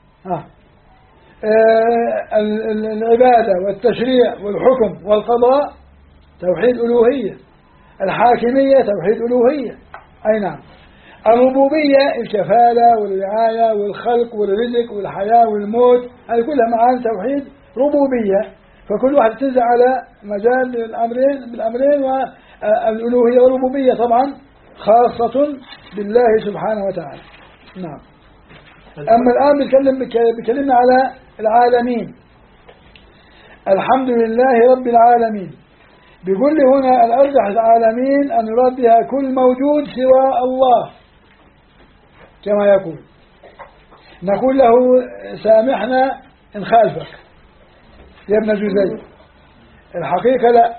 العبادة والتشريع والحكم والقضاء توحيد ألوهية. الحاكمية توحيد ألوهية. أي نعم. الربوبية الكفالة والرعاية والخلق والرزق والحياة والموت، هذه كلها معاني توحيد ربوبية. فكل واحد تنزع على مجال الأمرين بالأمرين، والألوهية والربوبية طبعا خاصة بالله سبحانه وتعالى. نعم. أما الآن بكلمنا على العالمين. الحمد لله رب العالمين. بيقول لي هنا الأرجح العالمين أن يراد بها كل موجود سوى الله كما يقول. نقول له سامحنا إن خالفك يا ابن جزي. الحقيقة لا،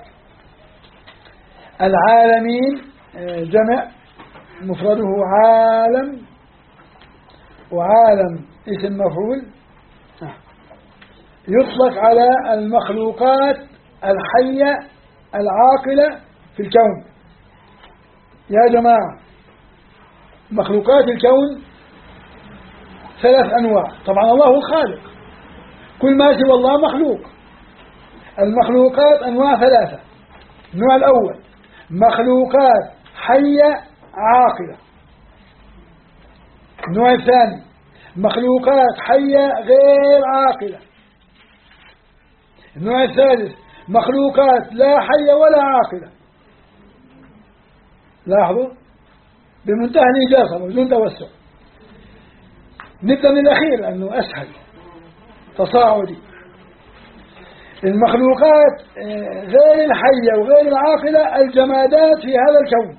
العالمين جمع مفرده عالم، وعالم اسم مفعول يطلق على المخلوقات الحية العاقلة في الكون. يا جماعة مخلوقات الكون 3 أنواع. طبعا الله هو الخالق، كل ما سوى الله مخلوق. المخلوقات أنواع 3. النوع الأول مخلوقات حية عاقلة. النوع الثاني مخلوقات حية غير عاقلة. النوع الثالث مخلوقات لا حية ولا عاقلة. لاحظوا بمنتهى الإجازة وبدون توسع. نبدأ من الأخير لأنه أسهل تصاعدي. المخلوقات غير الحية وغير العاقلة الجمادات في هذا الكون.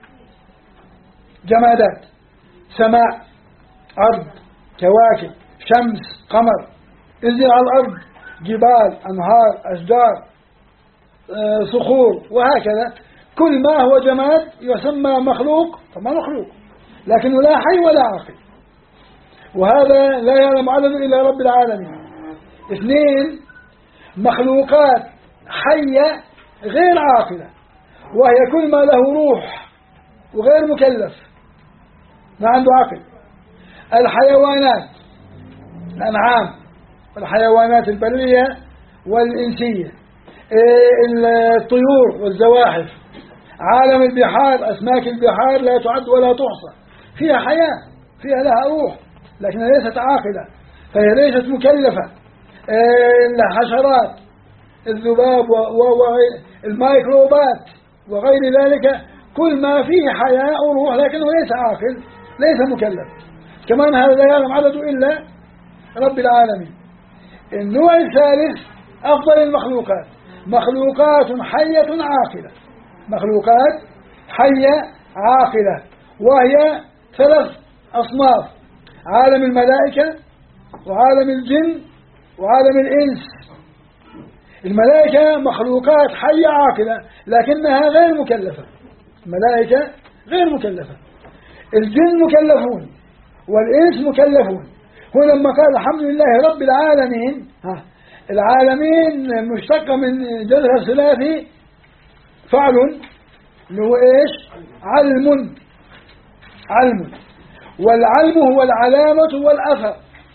جمادات، سماء، أرض، كواكب، شمس، قمر، انزل على الأرض، جبال، أنهار، أشجار، صخور، وهكذا. كل ما هو جماد يسمى مخلوق. طبعا مخلوق لكنه لا حي ولا عاقل، وهذا لا يعلم عدده إلا رب العالمين. 2 مخلوقات حية غير عاقلة، وهي كل ما له روح وغير مكلف ما عنده عقل. الحيوانات، الأنعام والحيوانات البرية والإنسية، الطيور والزواحف، عالم البحار، أسماك البحار لا تعد ولا تحصى، فيها حياة، فيها لها روح لكنها ليست عاقلة، فهي ليست مكلفة. الحشرات، الذباب والميكروبات وغير ذلك، كل ما فيه حياة وروح لكنه ليس عاقل، ليس مكلف. كمان هذا لا يعلم عدده إلا رب العالمين. النوع الثالث أفضل المخلوقات، مخلوقات حية عاقلة. مخلوقات حية عاقلة، وهي 3 أصناف: عالم الملائكة وعالم الجن وعالم الإنس. الملائكة مخلوقات حية عاقلة لكنها غير مكلفة. الملائكة غير مكلفة. الجن مكلفون والإنس مكلفون. هنا لما قال الحمد لله رب العالمين، العالمين مشتقة من جذر ثلاثي فعل اللي هو إيش؟ علم. علم، والعلم هو العلامة والأثر.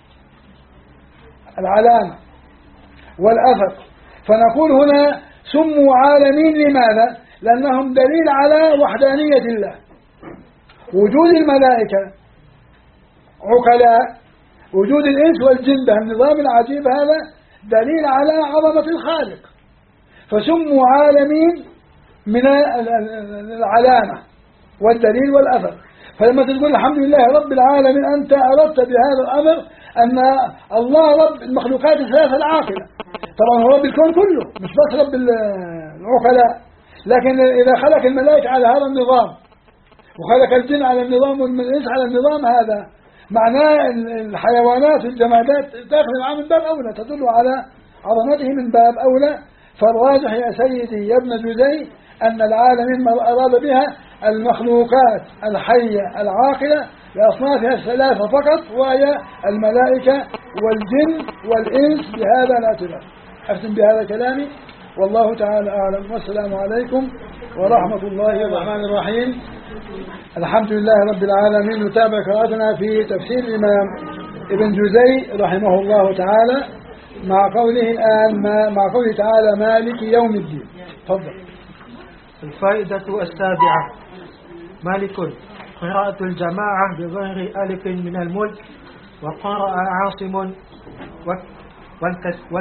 العلامة والأثر. فنقول هنا سموا عالمين لماذا؟ لأنهم دليل على وحدانية الله. وجود الملائكة عقلاء، وجود الإنس والجن بهالنظام العجيب هذا دليل على عظمة الخالق، فسموا عالمين من العلامة والدليل والأثر. فلما تقول الحمد لله رب العالمين أنت أردت بهذا الأمر أن الله رب المخلوقات الثلاثة العاقلة. طبعا هو رب الكون كله مش بس رب العقلاء، لكن إذا خلق الملائكة على هذا النظام وخلق الجن على النظام والإنس على النظام هذا، معناه الحيوانات والجمادات تأخذ معاه من باب أولى، تدل على عظمته من باب أولى. فالراجح يا سيدي يا ابن جزي أن العالمين ما أراد بها المخلوقات الحية العاقلة لأصنافها الثلاثة فقط، وهي الملائكة والجن والإنس بهذا الاعتبار. أختم بهذا كلامي، والله تعالى أعلم، والسلام عليكم ورحمة الله الرحمن الرحيم. الحمد لله رب العالمين. نتابع قراءتنا في تفسير الإمام ابن جزي رحمه الله تعالى مع قوله الآن مع قوله تعالى مالك يوم الدين. تفضل. الفائدة 7: مالك قراءة الجماعة بغير ألف من الملك، وقرأ عاصم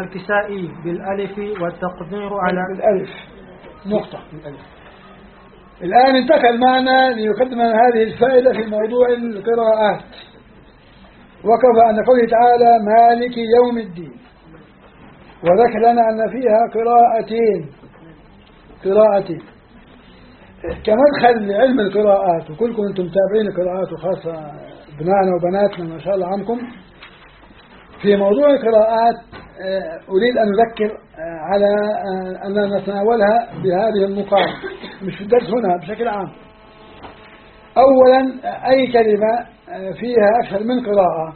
والكسائي بالألف، والتقدير على الألف نقطة. الآن انتقل معنا ليقدم هذه الفائدة في موضوع القراءات. وقف عند قوله تعالى مالك يوم الدين، وذكر لنا أن فيها قراءتين كمدخل لعلم القراءات، وكلكم أنتم متابعين القراءات وخاصة ابنائنا وبناتنا ما شاء الله عنكم. في موضوع القراءات أريد أن أذكر على أن نتناولها بهذه النقاط مش في الدرس هنا بشكل عام. أولا أي كلمة فيها أكثر من قراءة،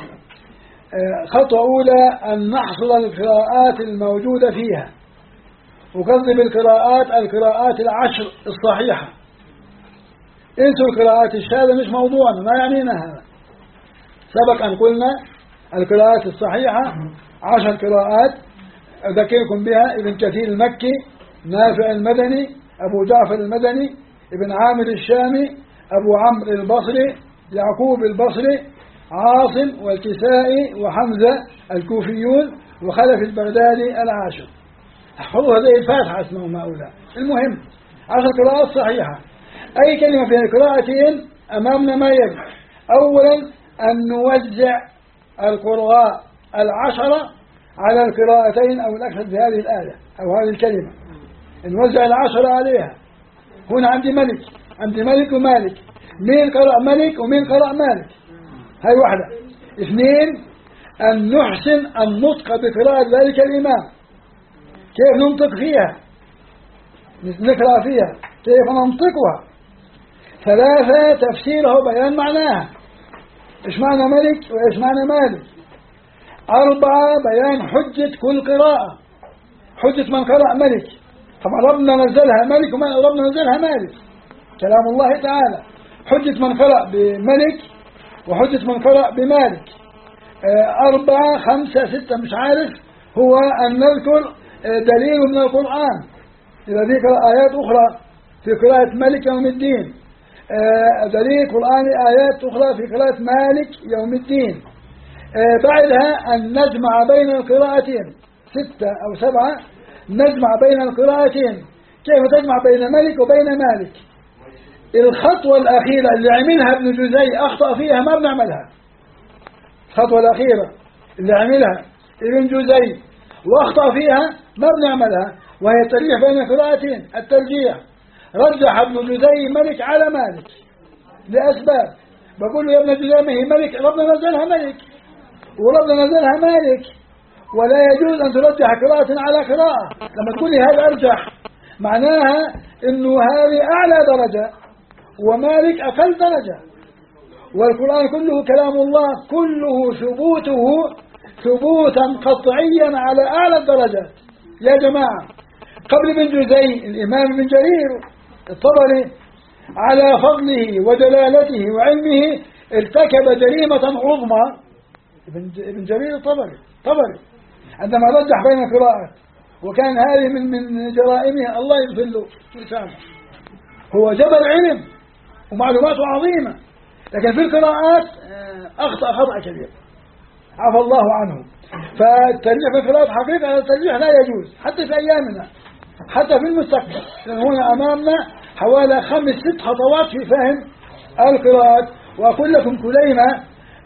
خطوة أولى أن نحصل القراءات الموجودة فيها، وقصدي بالقراءات القراءات العشر الصحيحة. انسوا القراءات الشاذة مش موضوعنا، ما يعنينا هذا. سبق أن قلنا القراءات الصحيحة 10 قراءات أذكركم بها: ابن كثير المكي، نافع المدني، أبو جعفر المدني، ابن عامر الشامي، أبو عمرو البصري، يعقوب البصري، عاصم والكسائي وحمزة الكوفيون وخلف البغدادي العاشر. احفظوها زي الفاتحة اسمهم هؤلاء. المهم 10 قراءات صحيحة. أي كلمة فيها قراءتين أمامنا ما يجب. أولا أن نوزع القراء 10 على القراءتين أو الأكثر في هذه الآية أو هذه الكلمة، نوزع 10 عليها. هنا عندي ملك ومالك. مين قرأ ملك ومين قرأ مالك؟ هاي واحدة. 2 أن نحسن النطق بقراءة ذلك الإمام، كيف ننطق فيها، نقرأ فيها، كيف ننطقها. 3 تفسيرها وبيان معناها، إيش معنى ملك وإيش معنى مالك. 4 بيان حجة كل قراءة، حجة من قرأ ملك. طبعا ربنا نزلها ملك وربنا نزلها مالك، كلام الله تعالى. حجة من قرأ بملك وحجة من قرأ بمالك. 4 5 6 مش عارف، هو أن نذكر دليل من القرآن إذا ذكر آيات أخرى في قراءة ملك يوم الدين، دليل قرآني آيات أخرى في قراءة مالك يوم الدين. بعدها أن نجمع بين القراءتين 6 أو 7، نجمع بين القراءتين. كيف تجمع بين ملك وبين مالك؟ الخطوة الأخيرة اللي عملها ابن جزي أخطأ فيها ما بنعملها. الخطوة الأخيرة اللي عملها ابن جزي وأخطأ فيها ما بنعملها، وهي الترجيح بين القراءتين. الترجيح رجح ابن جزي ملك على مالك لأسباب. بقول له يا ابن جزي ما هي ملك، ربنا نزلها ملك وربنا نزلها مالك، ولا يجوز أن ترجح قراءة على قراءة. لما تقول لي هذا أرجح معناها إنه هذه أعلى درجة ومالك أقل درجة، والقرآن كله كلام الله، كله ثبوتا قطعيا على أعلى الدرجات. يا جماعة قبل ابن جزي الإمام ابن جرير الطبري على فضله ودلالته وعلمه ارتكب جريمة عظمى. ابن جرير الطبري عندما رجح بين القراءات، وكان هذه من جرائمه، الله يغفر له لسانه. هو جبل علم ومعلوماته عظيمة، لكن في القراءات أخطأ خطأ كبير عفى الله عنه. فالترجيح في القراءات حقيقة الترجيح لا يجوز حتى في أيامنا، حتى في المستقبل، لأن هنا أمامنا حوالي 5 6 خطوات في فهم القراءات. وأقول لكم كليما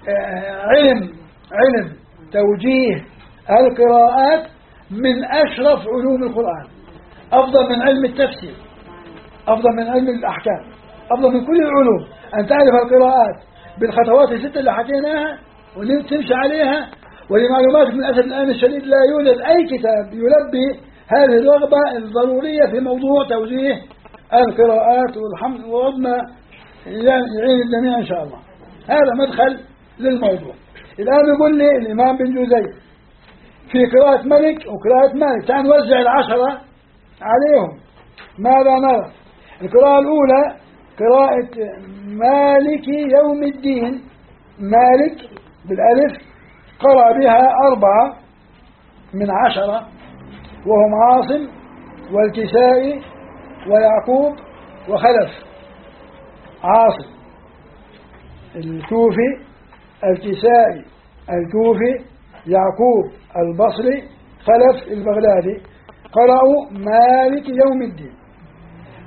علم توجيه القراءات من أشرف علوم القرآن، أفضل من علم التفسير، أفضل من علم الأحكام، أفضل من كل العلوم. أن تعرف القراءات بالخطوات ال6 اللي حكيناها وتمشي عليها. ولمعلوماتك من أسف الآن الشديد لا يوجد أي كتاب يلبي هذه الرغبة الضرورية في موضوع توجيه القراءات، والحمد وربنا يعين الجميع إن شاء الله. هذا مدخل للموضوع. الآن يقول لي الإمام بن جزي في قراءة ملك وقراءة مالك، تعال نوزع 10 عليهم. ماذا نرى؟ القراءة الأولى قراءة مالك يوم الدين، مالك بالألف قرأ بها 4 من 10، وهم عاصم والكسائي ويعقوب وخلف. عاصم الكوفي، الكسائي الكوفي، يعقوب البصري، خلف البغدادي، قرأوا مالك يوم الدين.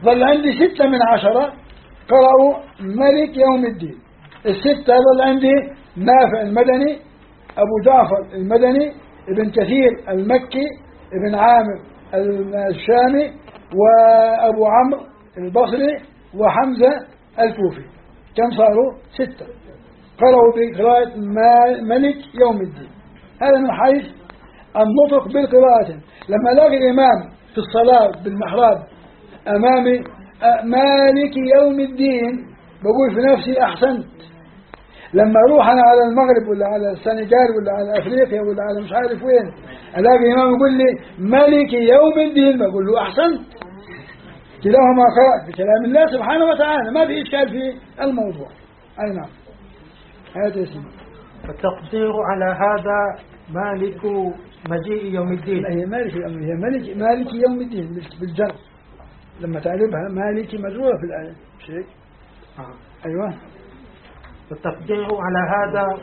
ظل عندي 6 من 10 قرأوا ملك يوم الدين. الستة ظل عندي نافع المدني، أبو جعفر المدني، ابن كثير المكي، ابن عامر الشامي، وأبو عمرو البصري، وحمزة الكوفي. كم صاروا؟ 6 قرأوا بقراءة ملك يوم الدين. هذا من حيث النطق بالقراءة. لما ألاقي الإمام في الصلاة بالمحراب أمامي مالك يوم الدين بقول في نفسي أحسنت. لما أروح أنا على المغرب ولا على السنغال ولا على أفريقيا ولا على مش عارف وين ألاقي إمام يقول لي مالك يوم الدين بقول له أحسنت. كلاهما قراءة بكلام الله سبحانه وتعالى، ما في إشكال في الموضوع. أي نعم. هذا اسمه. التقدير على هذا مالك مجيء يوم الدين. هي مالك الأمر، هي مالك يوم الدين بالجر. لما تعرفها مالك مجرورة في الآية شيء. أيوة. التقدير على هذا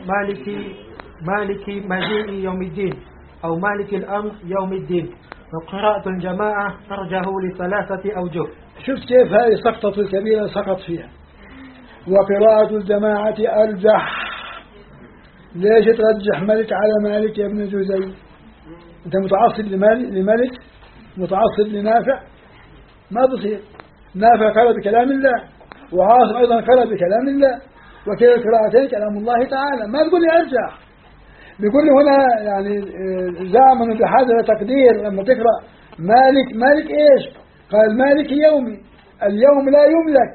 مالك مجيء يوم الدين أو مالك الأمر يوم الدين. وقراءة الجماعة ترجه ل3 أوجه. شفت كيف هذه سقطة الكبيرة سقط فيها. وقراءة الجماعة أرجح. ليش ترجح ملك على مالك يا ابن جزي؟ أنت متعصب لملك متعصب لنافع؟ ما بصير. نافع قرأ بكلام الله، وعاصم أيضا قرأ بكلام الله، وكلا القراءتين كلام الله تعالى. ما تقول لي أرجح، بيقول لي هنا يعني زعما بحاجة لتقدير. لما تقرأ مالك إيش؟ قال مالك يومي، اليوم لا يملك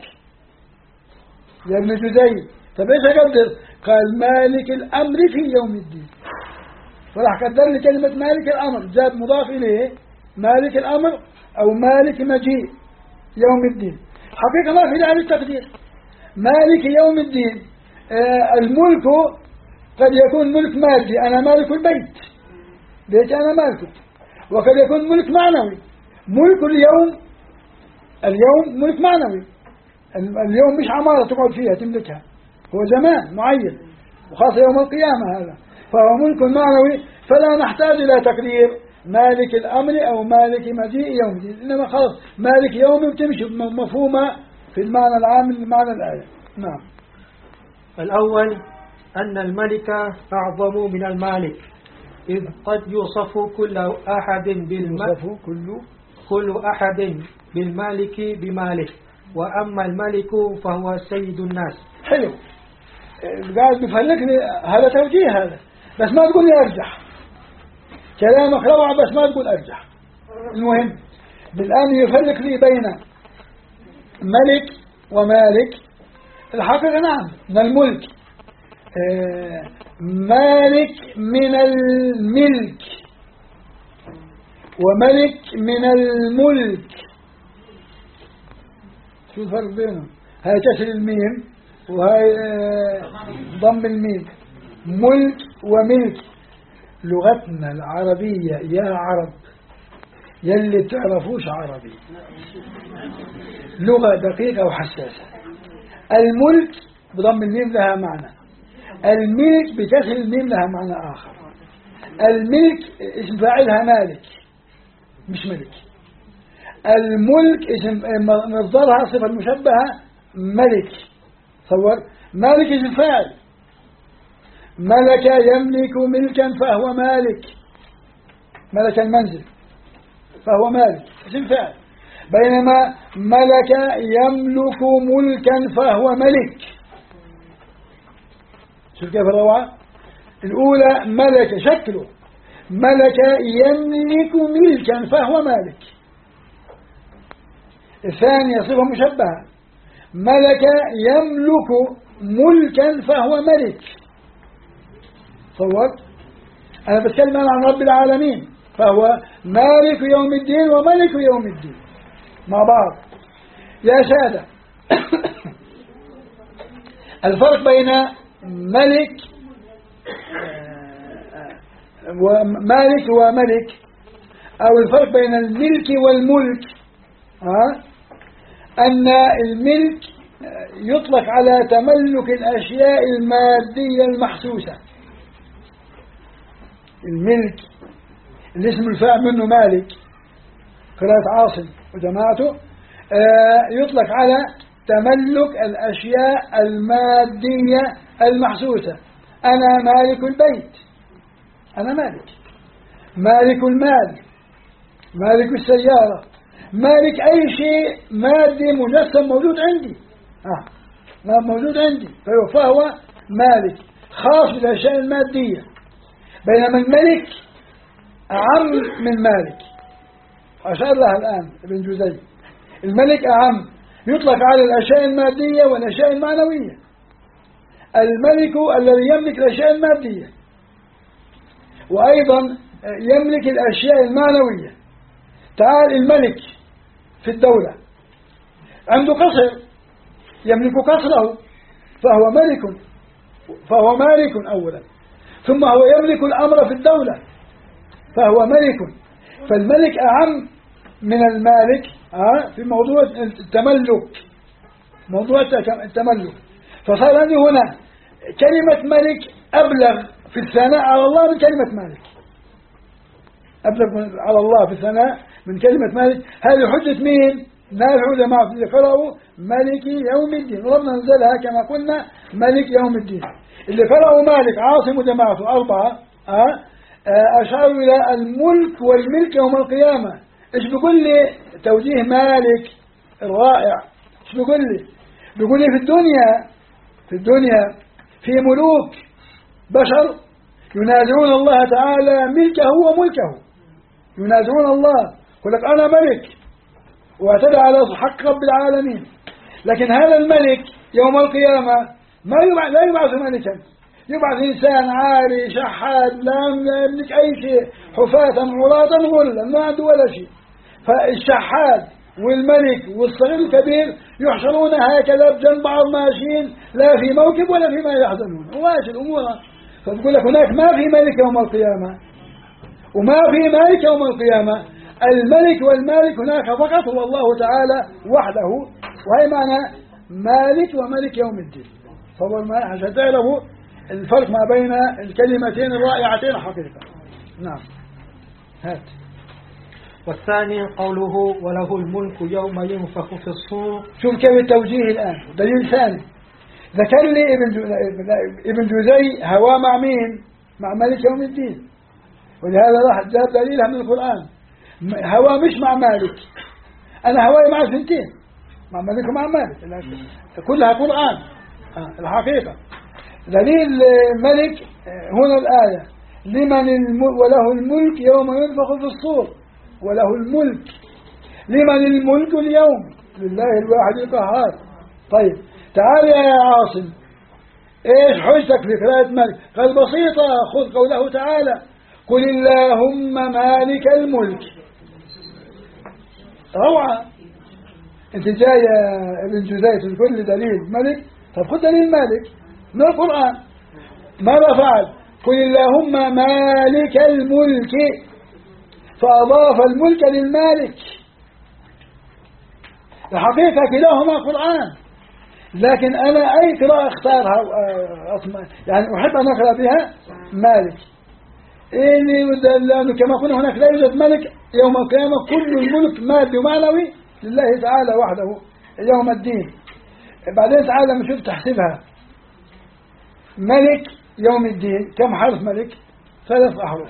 يا ابن جزي. طب إيش أقدر؟ قال مالك الأمر في يوم الدين. وراح قدر لي كلمة مالك الأمر، جاب مضاف إليه مالك الأمر أو مالك مجيء يوم الدين. حقيقة ما في داعي للتقدير. مالك يوم الدين. الملك قد يكون ملك مادي، أنا مالك البيت، بيت أنا مالكه. وقد يكون ملك معنوي، ملك اليوم ملك معنوي. اليوم مش عمارة تقعد فيها تملكها، هو زمان معين، وخاصة يوم القيامة هذا، فهو ملك معنوي. فلا نحتاج إلى تقدير مالك الأمر أو مالك مجيء يوم الدين، إنما خلاص مالك يوم بتمشي مفهومة في المعنى العام لمعنى الآية. نعم. الأول أن الملك أعظم من المالك، إذ قد يوصف كل أحد بالمالك بماله، وأما الملك فهو سيد الناس. حلو. قاعد بفلك لي هذا توجيه، هذا بس ما تقول لي أرجح. كلامك روعة بس ما تقول أرجح. المهم بالآن يفرق لي بين ملك ومالك. الحقيقة نعم من الملك، مالك من الملك وملك من الملك. شو الفرق بينهم؟ هاي كسر الميم وهاي ضم الميم. ملك وملك. لغتنا العربية يا عرب يلي بتعرفوش عربي، لغة دقيقة وحساسة. الملك بضم الميم لها معنى، الملك بكسر الميم لها معنى آخر. الملك اسم فاعلها مالك مش ملك. الملك اسم مصدرها صفة المشبهة ملك. تصور مالك اسم فاعل، ملك يملك ملكا فهو مالك، ملك المنزل فهو مالك اسم فاعل. بينما ملك يملك ملكا فهو ملك. شوف كيف الروعة. الأولى ملك شكله، ملك يملك ملكا فهو مالك. الثانية صفة مشبهة، ملك يملك ملكا فهو ملك. صور أنا بتكلم عن رب العالمين، فهو مالك يوم الدين وملك يوم الدين مع بعض. يا سادة الفرق بين ملك ومالك وملك، أو الفرق بين الملك والملك، أن الملك يطلق على تملك الأشياء المادية المحسوسة. الملك الاسم الفاعل منه مالك، قراءة عاصم وجماعته. يطلق على تملك الأشياء المادية المحسوسة. أنا مالك البيت، أنا مالك المال، مالك السيارة، مالك أي شيء مادي مجسم موجود عندي، موجود عندي، فهو مالك خاص بالأشياء المادية. بينما الملك أعم من مالك، أشار لها الآن ابن جوزي. الملك أعم، يطلق على الأشياء المادية والأشياء المعنوية. الملك الذي يملك الأشياء المادية وأيضا يملك الأشياء المعنوية. تعال الملك في الدولة عنده قصر، يملك قصره، فهو مالك أولا، ثم هو يملك الأمر في الدولة فهو ملك. فالملك أعم من المالك في موضوع التملك، موضوع التملك. فصار عندي هنا كلمة ملك أبلغ في الثناء على الله من كلمة مالك، أبلغ على الله في الثناء من كلمة مالك. هذه حجة مين؟ نافع جماعة اللي قرأوا ملك يوم الدين، ربنا نزلها كما قلنا ملك يوم الدين. اللي قرأوا مالك عاصم جماعته 4 أشاروا إلى الملك والملك يوم القيامة. إيش بيقول لي توجيه مالك الرائع؟ إيش بيقول لي؟ بيقول لي في الدنيا في ملوك بشر ينازعون الله تعالى ملكه وملكه، ينازعون الله، يقول لك أنا ملك واعتدى على حق رب العالمين. لكن هذا الملك يوم القيامة لا يبعث ملكا، يبعث إنسان عاري شحات لا يملك أي شيء، حفاة عراة غلا ما عنده ولا شيء. فالشحات والملك والصغير الكبير يحشرون هكذا بجنب بعض ماشيين، لا في موكب ولا فيما يحزنون، وماشي الأمور. فتقول لك هناك ما في ملك يوم القيامة وما في مالك يوم القيامة. الملك والمالك هناك فقط هو الله تعالى وحده، وهي معنى مالك وملك يوم الدين. عشان تعرفوا الفرق ما بين الكلمتين الرائعتين حقيقة. نعم. هات. والثاني قوله وله الملك يوم ينفخ في الصور. شوف كيف التوجيه الآن، دليل ثاني. ذكر لي ابن جوزي هواه مع مين؟ مع مالك يوم الدين، ولهذا راح جاب دليلها من القرآن. هواه مش مع مالك، أنا هواي مع الثنتين، مع مالك ومع مالك، كلها قرآن الحقيقة. دليل ملك هنا الآية لمن وله الملك يوم ينفخ في الصور، وله الملك. لمن الملك اليوم؟ لله الواحد القهار. طيب تعال يا عاصم، ايش حجتك في قراءة ملك؟ قال بسيطة، خذ قوله تعالى قل اللهم مالك الملك. روعة. انت جاي يا ابن جوزي تقول لي دليل ملك، طب خذ دليل مالك من القرآن. ماذا فعل؟ قل اللهم مالك الملك، فأضاف الملك للمالك. الحقيقة كلاهما قرآن، لكن أنا أي قراءة اختارها يعني أحب أن أقرأ بها مالك. لأنه كما قلنا هناك لا يوجد ملك يوم القيامة، كل الملك مادي ومعنوي لله تعالى وحده يوم الدين. بعدين تعالى نشوف تحسبها. ملك يوم الدين كم حرف ملك؟ 3 أحرف،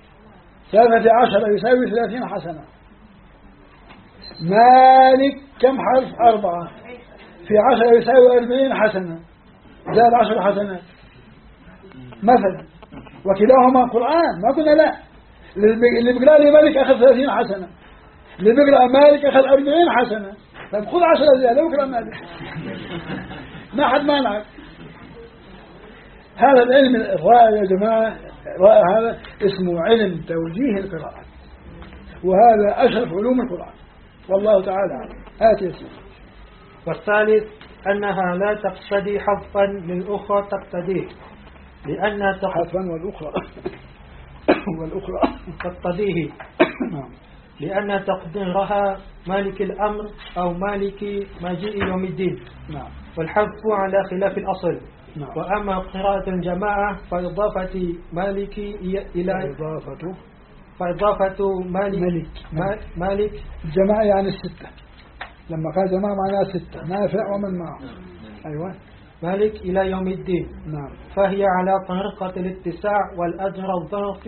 13 يساوي 30 حسنة. مالك كم حرف؟ 4 في 10 يساوي 40 حسنة، زاد 10 حسنات مثلا. وكلاهما قرآن، ما قلنا لا. اللي بيقرأ لي ملك أخذ 30 حسنة، اللي بيقرأ مالك أخذ 40 حسنة. طيب خذ 10 زيادة وقرأ مالك، ما حد مانعك. هذا العلم الرائع يا جماعة، رائع. هذا اسمه علم توجيه القراءة، وهذا أشرف علوم القرآن والله تعالى أعلم. هات يا سيدي. والثالث أنها لا تقتضي حذفا للأخرى تقتضيه، لأن حذفا والأخرى تقتضيه لأن تقديرها مالك الأمر أو مالك مجيء يوم الدين. نعم. والحذف على خلاف الأصل. نعم. وأما قراءة الجماعة فإضافة مالك إلى فإضافة مالك الجماعة يعني 6 لما قال جماعة معناها 6 نافع ومن معه. أيوة. مالك إلى يوم الدين. نعم. فهي على طريقة الاتساع والأجر الظرف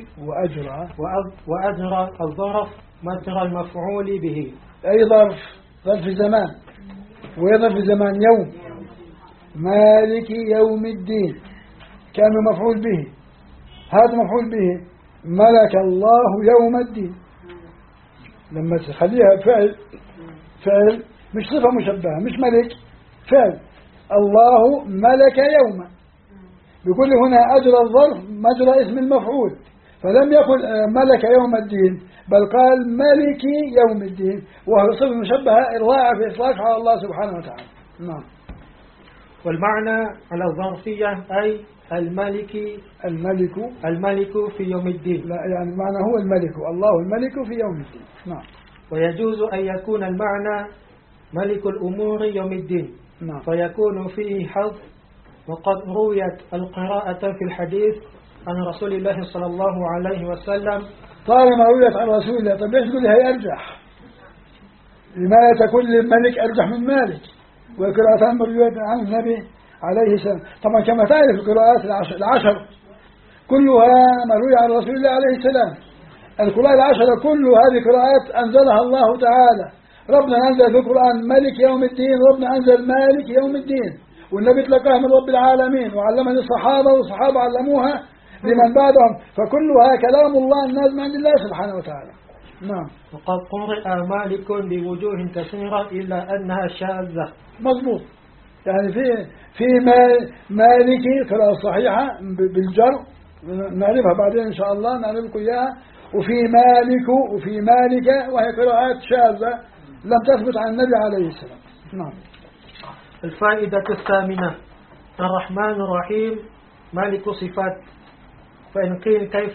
وأجر الظرف مجرى المفعول به. أي ظرف زمان، وظرف زمان يوم. مالك يوم الدين كان مفعول به، هذا مفعول به ملك الله يوم الدين. لما تخليها فعل مش صفة مشبهة، مش ملك، فعل. الله ملك يوما، بيقول هنا أجر الظرف مجرى اسم المفعول، فلم يقل ملك يوم الدين، بل قال ملك يوم الدين، وهو صفة مشبهة إرواع في إطلاق على الله سبحانه وتعالى. نعم. والمعنى على الظرفية أي الملك في يوم الدين. لا، يعني المعنى هو الملك، الله الملك في يوم الدين. نعم. ويجوز أن يكون المعنى ملك الأمور يوم الدين. نعم. فيكون فيه حظ. وقد رويت القراءة في الحديث عن رسول الله صلى الله عليه وسلم. طالما رويت عن رسول الله، طب ليش تقول هي أرجح؟ لماذا تكون للملك أرجح من مالك؟ والقراءتان مروية عن النبي عليه السلام. طبعا كما تعرف القراءات العشر كلها مروية عن رسول الله عليه السلام. القراءات العشرة كل هذه قراءات أنزلها الله تعالى. ربنا أنزل في القرآن ملك يوم الدين، ربنا أنزل مالك يوم الدين، والنبي تلقاها من رب العالمين وعلمها للصحابة، والصحابة علموها لمن بعدهم، فكلها كلام الله النازل عند الله سبحانه وتعالى. نعم. وقد قرئ مالك بوجوه كثيرة إلا أنها شاذة. مضبوط. يعني في مالكي قراءة صحيحة بالجر، نعرفها بعدين إن شاء الله، نعرفكم إياها. وفي مالك وهي قراءات شاذة لم تثبت عن النبي عليه السلام. نعم. الفائدة الثامنة: الرحمن الرحيم مالك صفات. فإن قيل كيف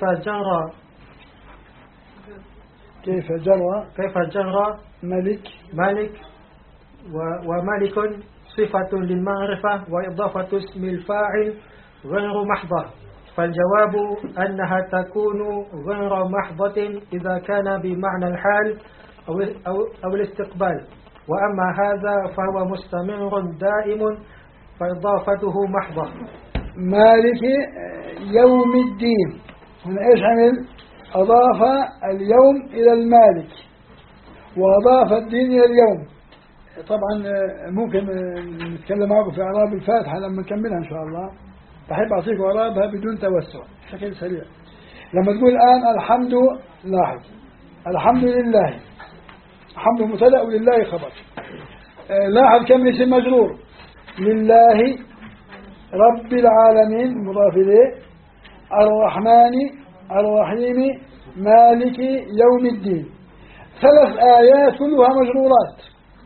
جرى ملك ومالك صفة للمعرفة وإضافة اسم الفاعل غير محضة، فالجواب أنها تكون غير محضة إذا كان بمعنى الحال أو الاستقبال، وأما هذا فهو مستمر دائم فإضافته محضة. مالك يوم الدين، هنا إيش عمل؟ أضاف اليوم إلى المالك وأضاف الدين إلى اليوم. طبعا ممكن نتكلم معكم في أعراب الفاتحة لما نكملها إن شاء الله، بحب أعطيكم أعرابها بدون توسع بشكل سريع. لما تقول الآن الحمد، لاحظ الحمد لله، الحمد مبتدأ ولله خبر. لاحظ كم اسم مجرور: لله، رب العالمين مضاف إليه، الرحمن الرحيم، مالك يوم الدين. 3 آيات كلها مجرورات.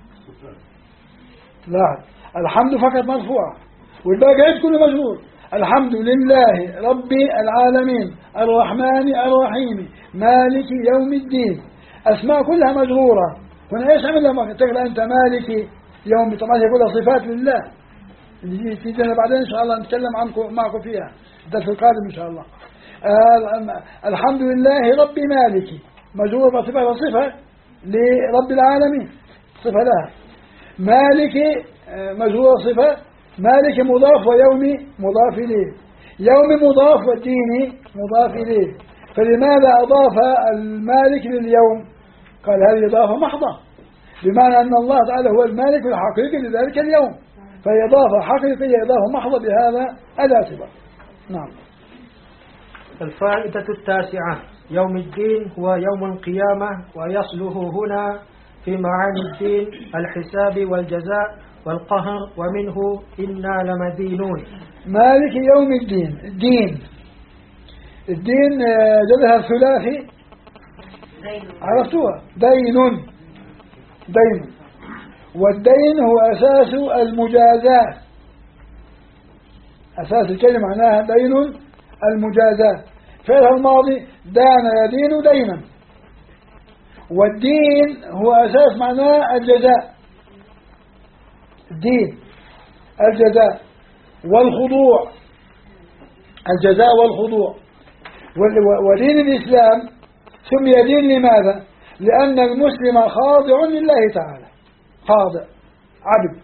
لاحظ الحمد فقط مرفوع والباقي كله مجرور. الحمد لله رب العالمين الرحمن الرحيم مالك يوم الدين، أسماء كلها مجرورة. هنا إيش عمل لما تقرأ أنت مالك يوم؟ طبعا يقول صفات لله اللي تيجينا بعدين إن شاء الله نتكلم معكم فيها الدرس القادم إن شاء الله. الحمد لله رب مالك مجرور بصفة وصفة لرب العالمين، صفة لها. مالك مجرور صفة، مالك مضاف ويوم مضاف إليه، يوم مضاف والدين مضاف إليه. فلماذا أضاف المالك لليوم؟ قال هذه إضافة محضة، بمعنى أن الله تعالى هو المالك الحقيقي لذلك اليوم، فهي إضافة حقيقية، إضافة محضة بهذا الاعتبار. نعم. الفائدة التاسعة: يوم الدين هو يوم القيامة، ويصله هنا في معاني الدين الحساب والجزاء والقهر، ومنه إنا لمدينون. مالك يوم الدين، الدين جدها الثلاثي عرفتوها، دين، والدين هو أساس المجازاة، أساس الكلمة معناها دين المجازاة. فعل الماضي دان يدين دينا، والدين هو أساس معناه الجزاء، الدين الجزاء والخضوع، الجزاء والخضوع. ودين الإسلام سمي دين لماذا؟ لأن المسلم خاضع لله تعالى، خاضع عبد.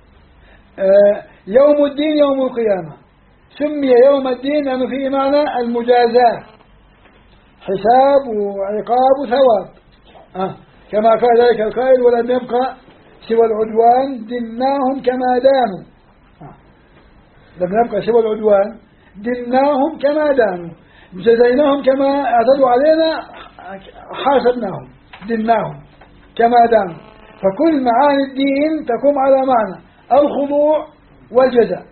يوم الدين يوم القيامة، سمي يوم الدين لأنه فيه معنى المجازاة، حساب وعقاب وثواب. كما قال ذلك القائل: ولم يبقى سوى العدوان دناهم كما دانوا. لم يبقى سوى العدوان دناهم كما دانوا، جزيناهم كما اعتدوا علينا حاسبناهم، دناهم كما دانوا. فكل معاني الدين تقوم على معنى الخضوع والجزاء،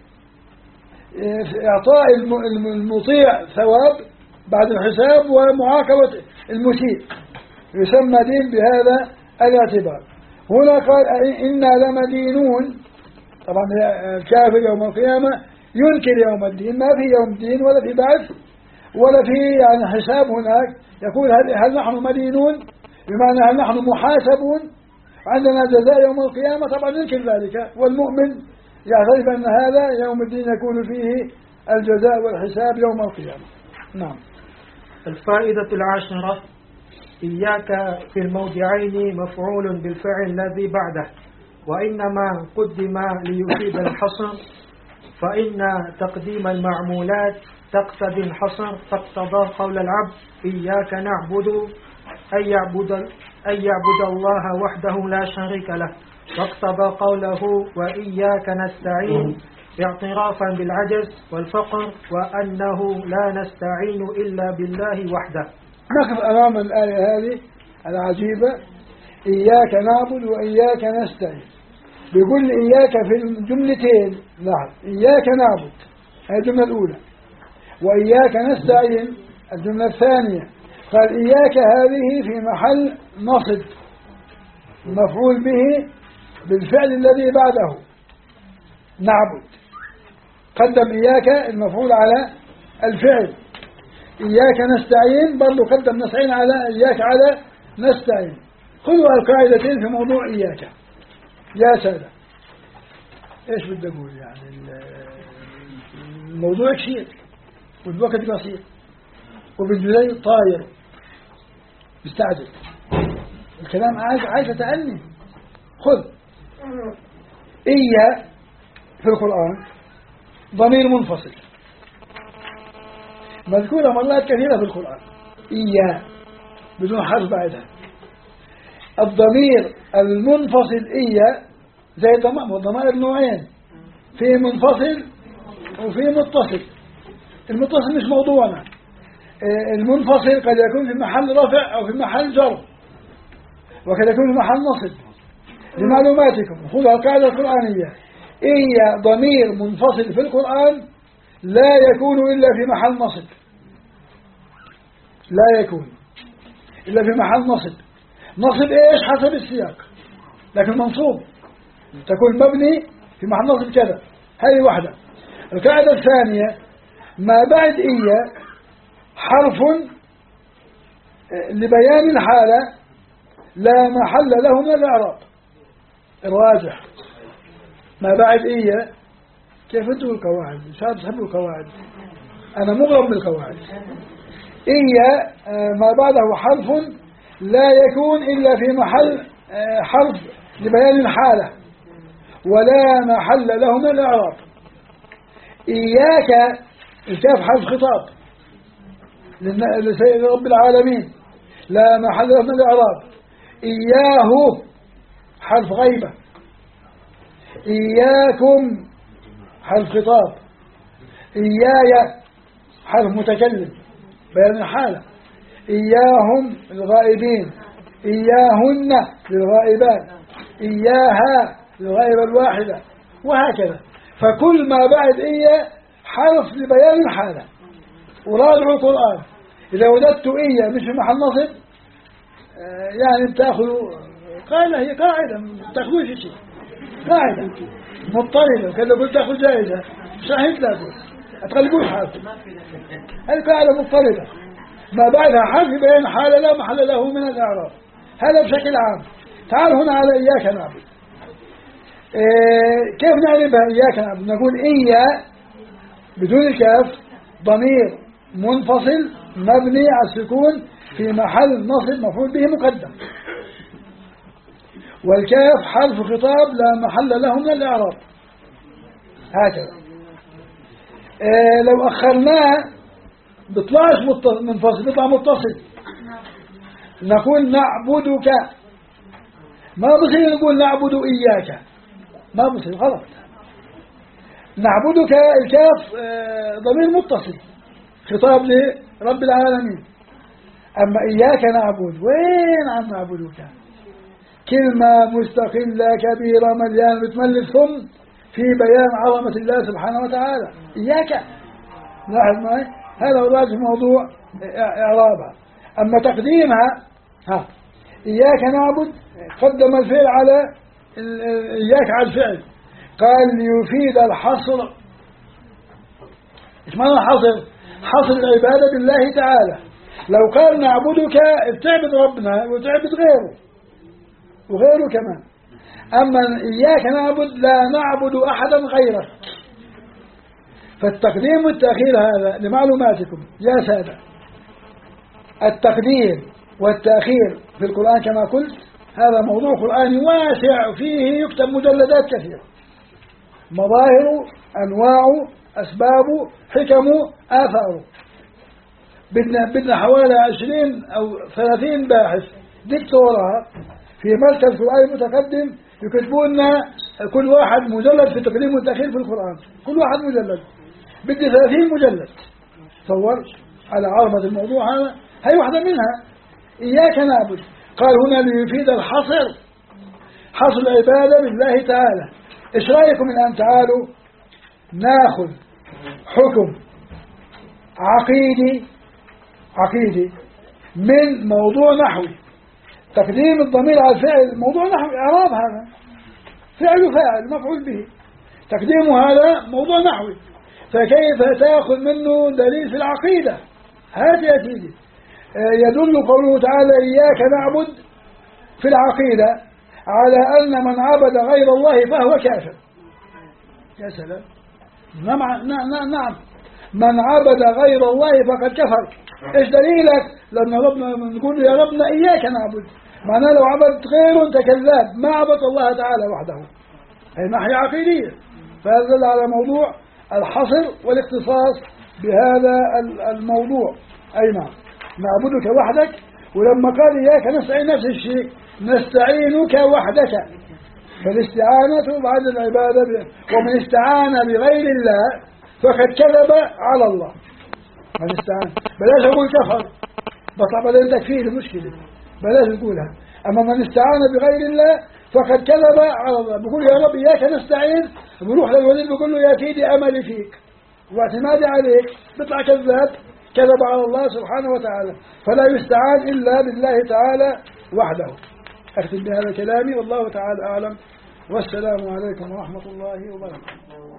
إعطاء المطيع ثواب بعد الحساب ومعاقبة المسيء، يسمى دين بهذا الاعتبار. هنا قال: إنا لمدينون. طبعا الكافر يوم القيامة ينكر يوم الدين، ما في يوم دين ولا في بعث ولا في يعني حساب هناك. يقول: هل نحن مدينون؟ بمعنى هل نحن محاسبون عندنا جزاء يوم القيامة؟ طبعا ينكر ذلك، والمؤمن يعترف أن هذا يوم الدين يكون فيه الجزاء والحساب يوم القيامة. نعم. الفائدة العاشرة: إياك في الموضعين مفعول بالفعل الذي بعده، وإنما قدم ليفيد الحصر، فإن تقديم المعمولات تقتضي الحصر، فاقتضى قول العبد: إياك نعبد، أن يعبد الله وحده لا شريك له، واقتضى قوله: وإياك نستعين، اعترافا بالعجز والفقر، وأنه لا نستعين إلا بالله وحده. نقف أمام الآية هذه العجيبة: إياك نعبد وإياك نستعين. بيقول إياك في الجملتين. نعم، إياك نعبد هذه الجملة الأولى، وإياك نستعين الجملة الثانية. قال: إياك هذه في محل نصب، مفعول به بالفعل الذي بعده نعبد. قدم إياك المفعول على الفعل. إياك نستعين برضو قدم نستعين على إياك على نستعين. خذوا القاعدتين في موضوع إياك يا سادة. إيش بدي أقول؟ يعني الموضوع كثير والوقت قصير وبالجزء طاير مستعجل. الكلام عايز تأني. خذ إيا في القرآن ضمير منفصل مذكورة مرات كثيرة في القرآن، إيا بدون حرف بعدها. الضمير المنفصل إيا زي الضمائر نوعين، في منفصل وفي متصل. المتصل مش موضوعنا. المنفصل قد يكون في محل رفع أو في محل جر، وقد يكون في محل نصب. لمعلوماتكم خذوا القاعدة القرآنية: إيا ضمير منفصل في القرآن لا يكون إلا في محل نصب، لا يكون إلا في محل نصب. نصب إيش؟ حسب السياق، لكن منصوب تكون مبني في محل نصب كذا. هذه واحدة. القاعدة الثانية: ما بعد إيا حرف لبيان الحالة لا محل له من الإعراب. الراجح ما بعد إيا. كيف أنتم القواعد؟ شاب تحبوا القواعد، أنا مغرم بالقواعد. إيا ما بعده حرف لا يكون إلا في محل حرف لبيان الحالة ولا محل له من الإعراب. إياك الكاف حرف خطاب لسيد رب العالمين لا محل له من الإعراب. إياه حرف غيبة. إياكم حرف خطاب. إياي حرف متكلم بيان الحالة. إياهم الغائبين، إياهن للغائبات، إياها للغائبة الواحدة، وهكذا. فكل ما بعد إيا حرف لبيان الحالة. وراجعوا القرآن إذا وجدت إيا مش في محل نصب يعني تأخذوا قال هي قاعدة ما تأخذوش شيء، قاعدة مضطردة كذا قلت تأخذ جائزة شاهد لا تقلبوش حرف. هذه قاعدة مضطردة ما بعدها حرف بيان حالة لا محل له من الإعراب. هذا بشكل عام. تعال هنا على إياك نعبد. كيف نعرفها إياك نعبد؟ نقول إيا بدون الكاف ضمير منفصل مبني على السكون في محل نصب مفعول به مقدم. والكاف حرف خطاب لا محل له من الإعراب هكذا. لو أخرناه بيطلعش منفصل، بيطلع متصل. نقول نعبدك، ما بصير نقول نعبد إياك، ما بصير، غلط. نعبدك الكاف ضمير متصل خطاب لرب العالمين. أما إياك نعبد، وين عم نعبدك؟ كلمة مستقلة كبيرة مليانة بتملك ثم في بيان عظمة الله سبحانه وتعالى. إياك، لاحظ معي، هذا هو راجع موضوع إعرابها. أما تقديمها إياك نعبد، قدم الفعل على إياك على الفعل، قال ليفيد الحصر. إيش معنى الحصر؟ حصر العبادة بالله تعالى. لو قال نعبدك بتعبد ربنا وتعبد غيره وغيره كمان. أما إياك نعبد لا نعبد أحدا غيرك. فالتقديم والتأخير هذا لمعلوماتكم يا سادة. التقديم والتأخير في القرآن كما قلت هذا موضوع قرآني واسع، فيه يكتب مجلدات كثيرة، مظاهر، أنواع، أسباب، حكم، آثار. بدنا حوالي 20 أو 30 باحث دكتوراه في مركز قرآني متقدم يكتبوا لنا كل واحد مجلد في التقديم والتأخير في القرآن، كل واحد مجلد. بدي 30 مجلد تصور على عظمة الموضوع هذا. هي واحدة منها إياك نعبد. قال هنا ليفيد الحصر، حصر العبادة بالله تعالى. إيش رأيكم الآن؟ تعالوا ناخذ حكم عقيدي من موضوع نحوي. تقديم الضمير على الفعل موضوع نحوي، إعراب هذا فعل وفاعل مفعول به، تقديم هذا موضوع نحوي. فكيف تأخذ منه دليل في العقيدة؟ هات يا سيدي. يدل قوله تعالى إياك نعبد في العقيدة على أن من عبد غير الله فهو كافر. يا سلام، نعم، من عبد غير الله فقد كفر. إيش دليلك؟ لأن ربنا نقول يا ربنا إياك نعبد، معناه لو عبدت غيره أنت كذاب، ما عبد الله تعالى وحده. هي ناحية عقيدية. فهذا على موضوع الحصر والاختصاص بهذا الموضوع. أي نعم، نعبدك وحدك. ولما قال إياك نستعين نفس الشيء، نستعينك وحدك. فالاستعانة بعد العبادة ومن استعان بغير الله فقد كذب على الله. من استعان، بلاش أقول كفر، بطلع بدل تكفير المشكلة، بلاش نقولها. أما من استعان بغير الله فقد كذب على الله. بقول يا رب إياك نستعين، بروح للوليد بقول له يا سيدي أملي فيك واعتمادي عليك، بيطلع كذاب، كذب على الله سبحانه وتعالى. فلا يستعان إلا بالله تعالى وحده. أختم بهذا كلامي والله تعالى أعلم، والسلام عليكم ورحمة الله وبركاته.